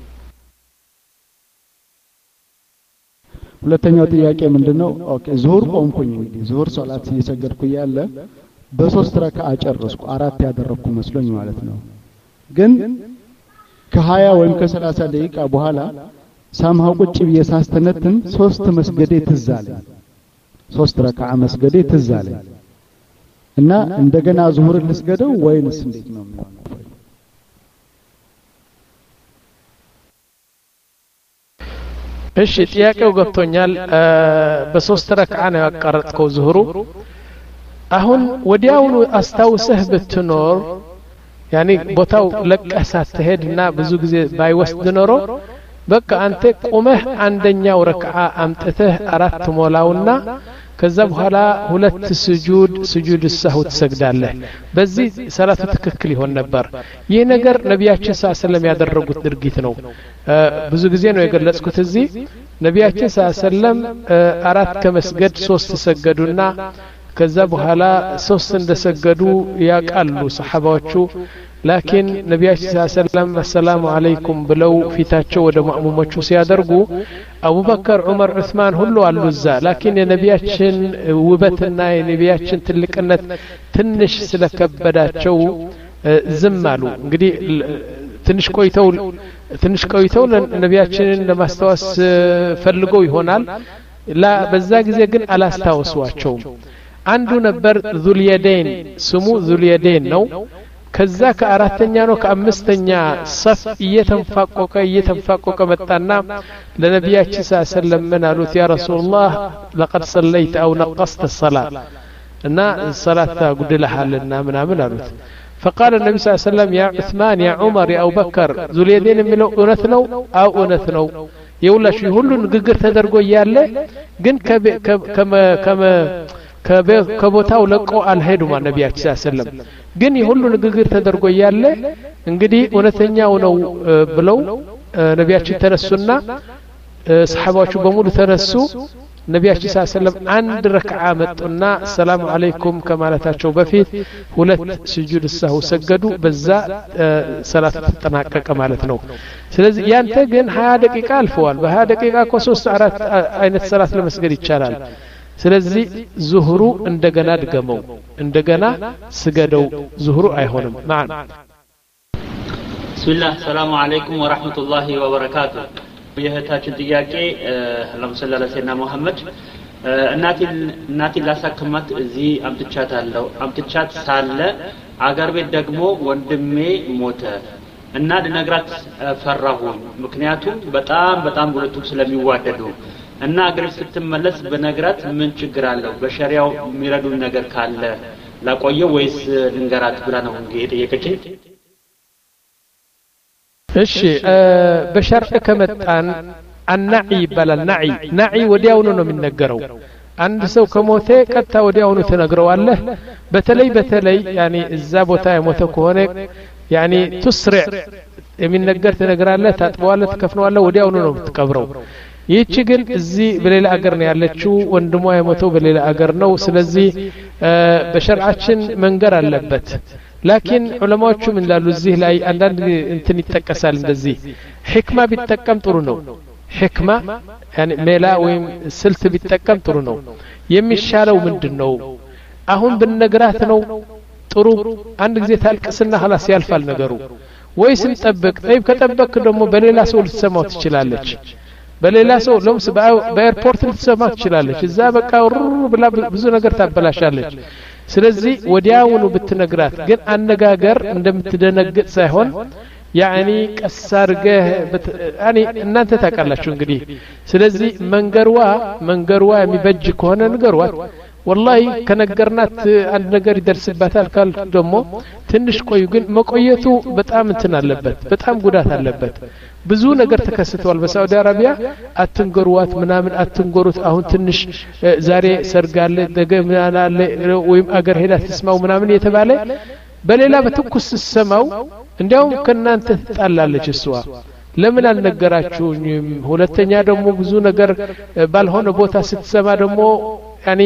ሁለተኛው ጥያቄ ምንድነው ኦኬ ዙሁር ቆምኩኝ እንግዲህ ዙሁር ሶላት እየሰገድኩ ያለ በሶስት ረካዓ ጨረስኩ አራት ያደረኩ መስሎኝ ማለት ነው ግን ከሀያ ወይም ከሰላሳ ደቂቃ በኋላ ሳምሃው ቁጭ ብዬ ሳስተነትን ሶስት መስገዴ ትዝ አለኝ ሶስት ረካዓ መስገዴ ትዝ አለኝ እና እንደገና ዙሁር ልስገደው ወይንስ እንዴት ነው የሚሆነው እሺ ጥያቄው ገብቶኛል በሶስት ረክዓ ነው ያቀረጥከው ዙሁሩ አሁን ወዲያውኑ አስታውሰህ ብትኖር ያኒ ቦታው ለቀሳት ተሄድና ብዙ ጊዜ ባይወስድ ኖሮ በቃ አንተ ቆመህ አንደኛው ረክዓ አምጥተህ አራት ሞላውና ከዛ በኋላ ሁለት ስጁድ ስጁድ ሰህው ትሰግዳለህ በዚህ ሰላቱ ትክክል ይሆን ነበር ይህ ነገር ነቢያችን ሰለላሁ ዐለይሂ ወሰለም ያደረጉት ድርጊት ነው ብዙ ጊዜ ነው የገለጽኩት እዚህ ነቢያችን ሰለላሁ ዐለይሂ ወሰለም አራት ከመስገድ ሶስት ሰገዱና ከዛ በኋላ ሶስት እንደሰገዱ ያቃሉ ሰሃባዎቹ ላኪን ነቢያችን ሰለላሁ ዐለይሂ ወሰለም ሰላም አለይኩም ብለው ፊታቸው ወደ ማእሙሞቹ ሲያደርጉ አቡበከር ዑመር ዑስማን ሁሉ አሉዛ ላኪን የነቢያችን ውበትና የነቢያችን ትልቅነት ትንሽ ስለከበዳቸው ዝም አሉ እንግዲህ ትንሽ ቆይተው ትንሽ ቆይተው ነቢያችንን ለማስተዋወስ ፈልገው ይሆናል ላ በዛ ጊዜ ግን አላስታወሷቸውም አንዱ ነበር ዙልየደይን ስሙ ዙልየደይን ነው ከዛ ከአራተኛ ነው ከአምስተኛ ሰፍ እየተንፋቆቀ እየተንፋቆቀ መጣና ለነቢያችን ሰለላሁ ዐለይሂ ወሰለም ምን አሉት ያ ረሱላህ لقد صليت او نقصت الصلاه እና ሰላት ጉድለሃልና ምናምን አሉት فقال النبي صلى الله عليه وسلم يا عثمان يا عمر يا أبو بكر ذو اليدين የሚለው እውነት ነው አው እውነት ነው የሁላችሁ ሁሉ ንግግር ተደርጎ ያለ ግን ከመ ከመ ከቦታው ለቆ አልሄዱም ነብያችን ሰለላሁ ዐለይሂ ወሰለም ግን የሁሉ ንግግር ተደርጎ ያለ እንግዲህ እውነተኛው ነው ብለው ነብያችን ተነሱና ሰሃባዎቹ በሙሉ ተነሱ ነብያችን ሰለላሁ ዐለይሂ ወሰለም አንድ ረክዓ መጡና ሰላም አለይኩም ከማለታቸው በፊት ሁለት ስጁድ ሰሁ ሰገዱ በዛ ሰላት ተጠናቀቀ ማለት ነው ስለዚህ ያንተ ግን ሃያ ደቂቃ አልፈዋል በ20 ደቂቃ እኮ ሶስት አራት አይነት ሰላት ለመስገድ ይቻላል ስለዚህ ዙህሩ እንደገና ድገመው እንደገና ስገደው ዙህሩ አይሆንም ማን ቢስሚላህ ሰላሙ አለይኩም ወራህመቱላሂ ወበረካቱ የህታችን ጥያቄ አላሁ ሰለላሁ ዐለይሂ ወሰለም መሐመድ እናቲን እናቲን ላሳክማት እዚህ አምጥቻታለሁ አምጥቻት ሳለ አገር ቤት ደግሞ ወንድሜ ሞተ እና ልነግራት ፈራሁኝ ምክንያቱም በጣም በጣም ሁለቱም ስለሚዋደዱ እና አገር ስትመለስ በነግራት ምን ችግር አለው በሸሪያው የሚረዱን ነገር ካለ ላቆየው ወይስ ልንገራት ብላ ነው የጠየቀችኝ እሺ በሸርዕ ከመጣን አናዒ ይባላል ናዒ ናዒ ወዲያውኑ ነው የሚነገረው አንድ ሰው ከሞተ ቀጥታ ወዲያውኑ ተነግረዋለህ በተለይ በተለይ ያኒ እዛ ቦታ የሞተ ከሆነ ያኒ ትስሪዕ የሚነገር ተነግራለህ ታጥበዋለህ ተከፍነዋለህ ወዲያውኑ ነው የምትቀብረው ይህች ግን እዚህ በሌላ አገር ነው ያለችው ወንድሟ የሞተው በሌላ አገር ነው ስለዚህ በሸርዓችን መንገር አለበት لكن علماء من لالو زيه لاي عندن انتن يتقسال እንደዚህ ህክማ ቢጠቀም ጥሩ ነው ህክማ يعني ሜላ ወይም ስልት ቢጠቀም ጥሩ ነው የሚሻለው ምንድነው አሁን ብንነግራት ነው ጥሩ አንድ ጊዜ ታልቅስና خلاص ያልፋል ነገሩ ወይስ እንጠብቅ طيب ከጠበቅክ ደግሞ በሌላ ሰው ልትሰማው ትችላለች በሌላ ሰው ለምስ በኤርፖርት ልትሰማው ትችላለች እዛ በቃ ብላ ብዙ ነገር ታበላሻለች ስለዚህ ወዲያውኑ ብትነግራት ግን አነጋገር እንደምትደነግጥ ሳይሆን ያኒ ቀሳርገ ያኒ እናንተ ታውቃላችሁ እንግዲህ ስለዚህ መንገርዋ መንገርዋ የሚበጅ ከሆነ ንገሯት والله ከነገርናት አንድ ነገር ይደርስባታል ካል ደግሞ ትንሽ ቆዩ ግን መቆየቱ በጣም እንትን አለበት በጣም ጉዳት አለበት ብዙ ነገር ተከስተዋል በሳውዲ አረቢያ አትንገሩዋት ምናምን አትንገሩት አሁን ትንሽ ዛሬ ሰርጋለ ደገ ምናለ ወይም አገር ሄዳ ተስማው ምናምን የተባለ በሌላ በትኩስ ሰማው እንዲያውም ከናንተ ተጣላለች እሷ ለምን አልነገራችሁኝም ሁለተኛ ደግሞ ብዙ ነገር ባልሆነ ቦታ ስትሰማ ደግሞ ያኒ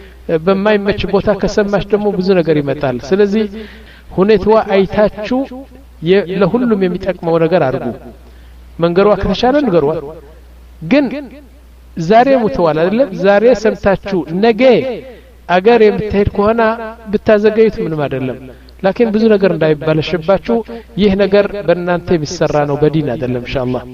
በማይመች ቦታ ከሰማሽ ደግሞ ብዙ ነገር ይመጣል ስለዚህ ሁኔታዋ አይታችሁ ለሁሉም የሚጠቅመው ነገር አድርጉ መንገሯ ከተሻለ ንገሯ ግን ዛሬ ሙተዋል አይደለም ዛሬ ሰምታችሁ ነገ አገር የምትሄድ ከሆነ ብታዘገዩት ምንም አይደለም لكن ብዙ ነገር እንዳይባለሽባችሁ ይህ ነገር በእናንተ የሚሰራ ነው በዲን አይደለም ኢንሻአላህ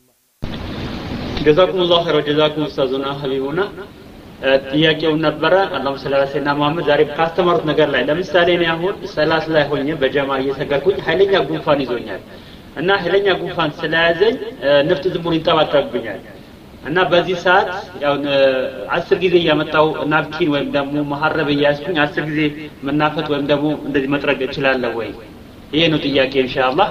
جزاكم الله خير وجزاكم استاذنا حبيبنا ጥያቄው ነበረ አላሁ ሰለላሁ ዐለይሂ ወሰለም መሐመድ ዛሬ ካስተማሩት ነገር ላይ ለምሳሌ እኔ አሁን ሰላት ላይ ሆኜ በጀማ እየሰገድኩኝ ኃይለኛ ጉንፋን ይዞኛል እና ኃይለኛ ጉንፋን ስለያዘኝ ንፍጥ ዝም ብሎ ይንጠባጠብብኛል እና በዚህ ሰዓት ያው አስር ጊዜ ያመጣው ናፍኪን ወይም ደግሞ መሐረብ ያስኩኝ አስር ጊዜ መናፈጥ ወይም ደግሞ እንደዚህ መጥረግ እችላለሁ ወይ ይሄ ነው ጥያቄ ኢንሻአላህ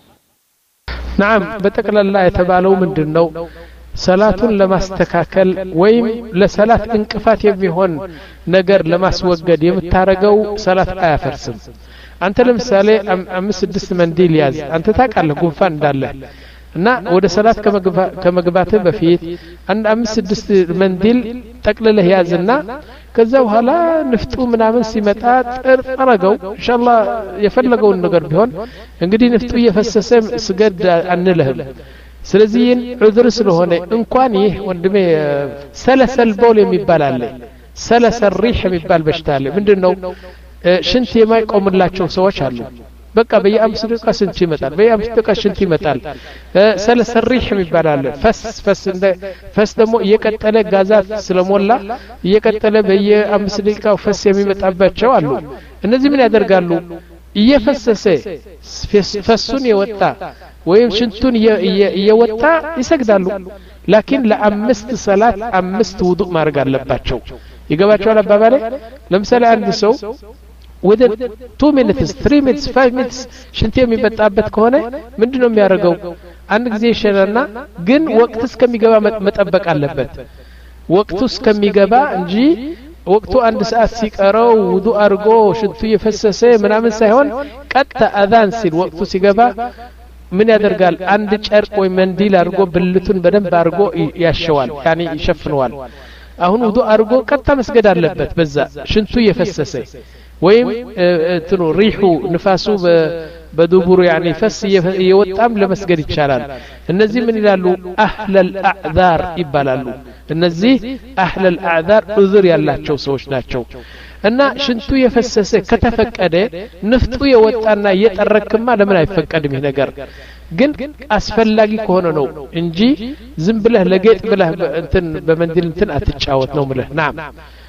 نعم በጠቅላላ የተባለው ምንድነው ሰላቱን ለማስተካከል ወይም ለሰላት እንቅፋት የሚሆን ነገር ለማስወገድ የምታረገው ሰላት አያፈርስም አንተ ለምሳሌ አምስት ስድስት መንዲል ያዝ አንተ ታውቃለህ ጉንፋን እንዳለ እና ወደ ሰላት ከመግባት በፊት አንድ አምስት ስድስት መንዲል ጠቅልለህ ያዝና ከዛ በኋላ ንፍጡ ምናምን ሲመጣ ጠርጠረገው ኢንሻአላህ የፈለገውን ነገር ቢሆን እንግዲህ ንፍጡ እየፈሰሰ ስገድ አንልህም ስለዚህ ዑذር ስለሆነ እንኳን ይህ ወንድሜ ሰለሰል ቦል የሚባል አለ ሰለሰል ሪህ የሚባል በሽታ አለ ምንድነው ሽንት የማይቆምላቸው ሰዎች አሉ በቃ በየአምስት ደቂቃ ሽንት ይመጣል በየአምስት ደቂቃ ሽንት ይመጣል ሰለሰል ሪህ የሚባል አለ ፈስ ፈስ እንደ ፈስ ደግሞ እየቀጠለ ጋዛት ስለሞላ እየቀጠለ በየአምስት ደቂቃው ፈስ የሚመጣባቸው አሉ እነዚህ ምን ያደርጋሉ እየፈሰሰ ፈሱን የወጣ ወይም ሽንቱን እየወጣ ይሰግዳሉ لكن ለአምስት ሰላት አምስት ውዱእ ማድረግ አለባቸው ይገባቸዋል አባባሌ ለምሳሌ አንድ ሰው within two minutes three minutes five minutes ሽንት የሚመጣበት ከሆነ ምንድነው የሚያደርገው አንድ ጊዜ ይሸናና ግን ወቅት እስከሚገባ መጠበቅ አለበት ወቅቱ እስከሚገባ እንጂ ወቅቱ አንድ ሰዓት ሲቀረው ውዱ አርጎ ሽንቱ የፈሰሰ ምናምን ሳይሆን ቀጥታ አዛን ሲል ወቅቱ ሲገባ ምን ያደርጋል አንድ ጨርቅ ወይ መንዲል አርጎ ብልቱን በደንብ አርጎ ያሸዋል ያኒ ይሸፍነዋል አሁን ውዱ አርጎ ቀጥታ መስገድ አለበት በዛ ሽንቱ የፈሰሰ ወይም እንትኑ ሪሑ ንፋሱ በዱቡሩ ያኒ ፈስ የወጣም ለመስገድ ይቻላል እነዚህ ምን ይላሉ አህለል አዕዛር ይባላሉ እነዚህ አህለል አዕዛር ዑዝር ያላቸው ሰዎች ናቸው እና ሽንቱ የፈሰሰ ከተፈቀደ ንፍጡ የወጣና የጠረክማ ለምን አይፈቀድም ይሄ ነገር ግን አስፈላጊ ከሆነ ነው እንጂ ዝም ብለህ ለጌጥ ብለህ እንትን በመንዲል እንትን አትጫወት ነው ማለት ናም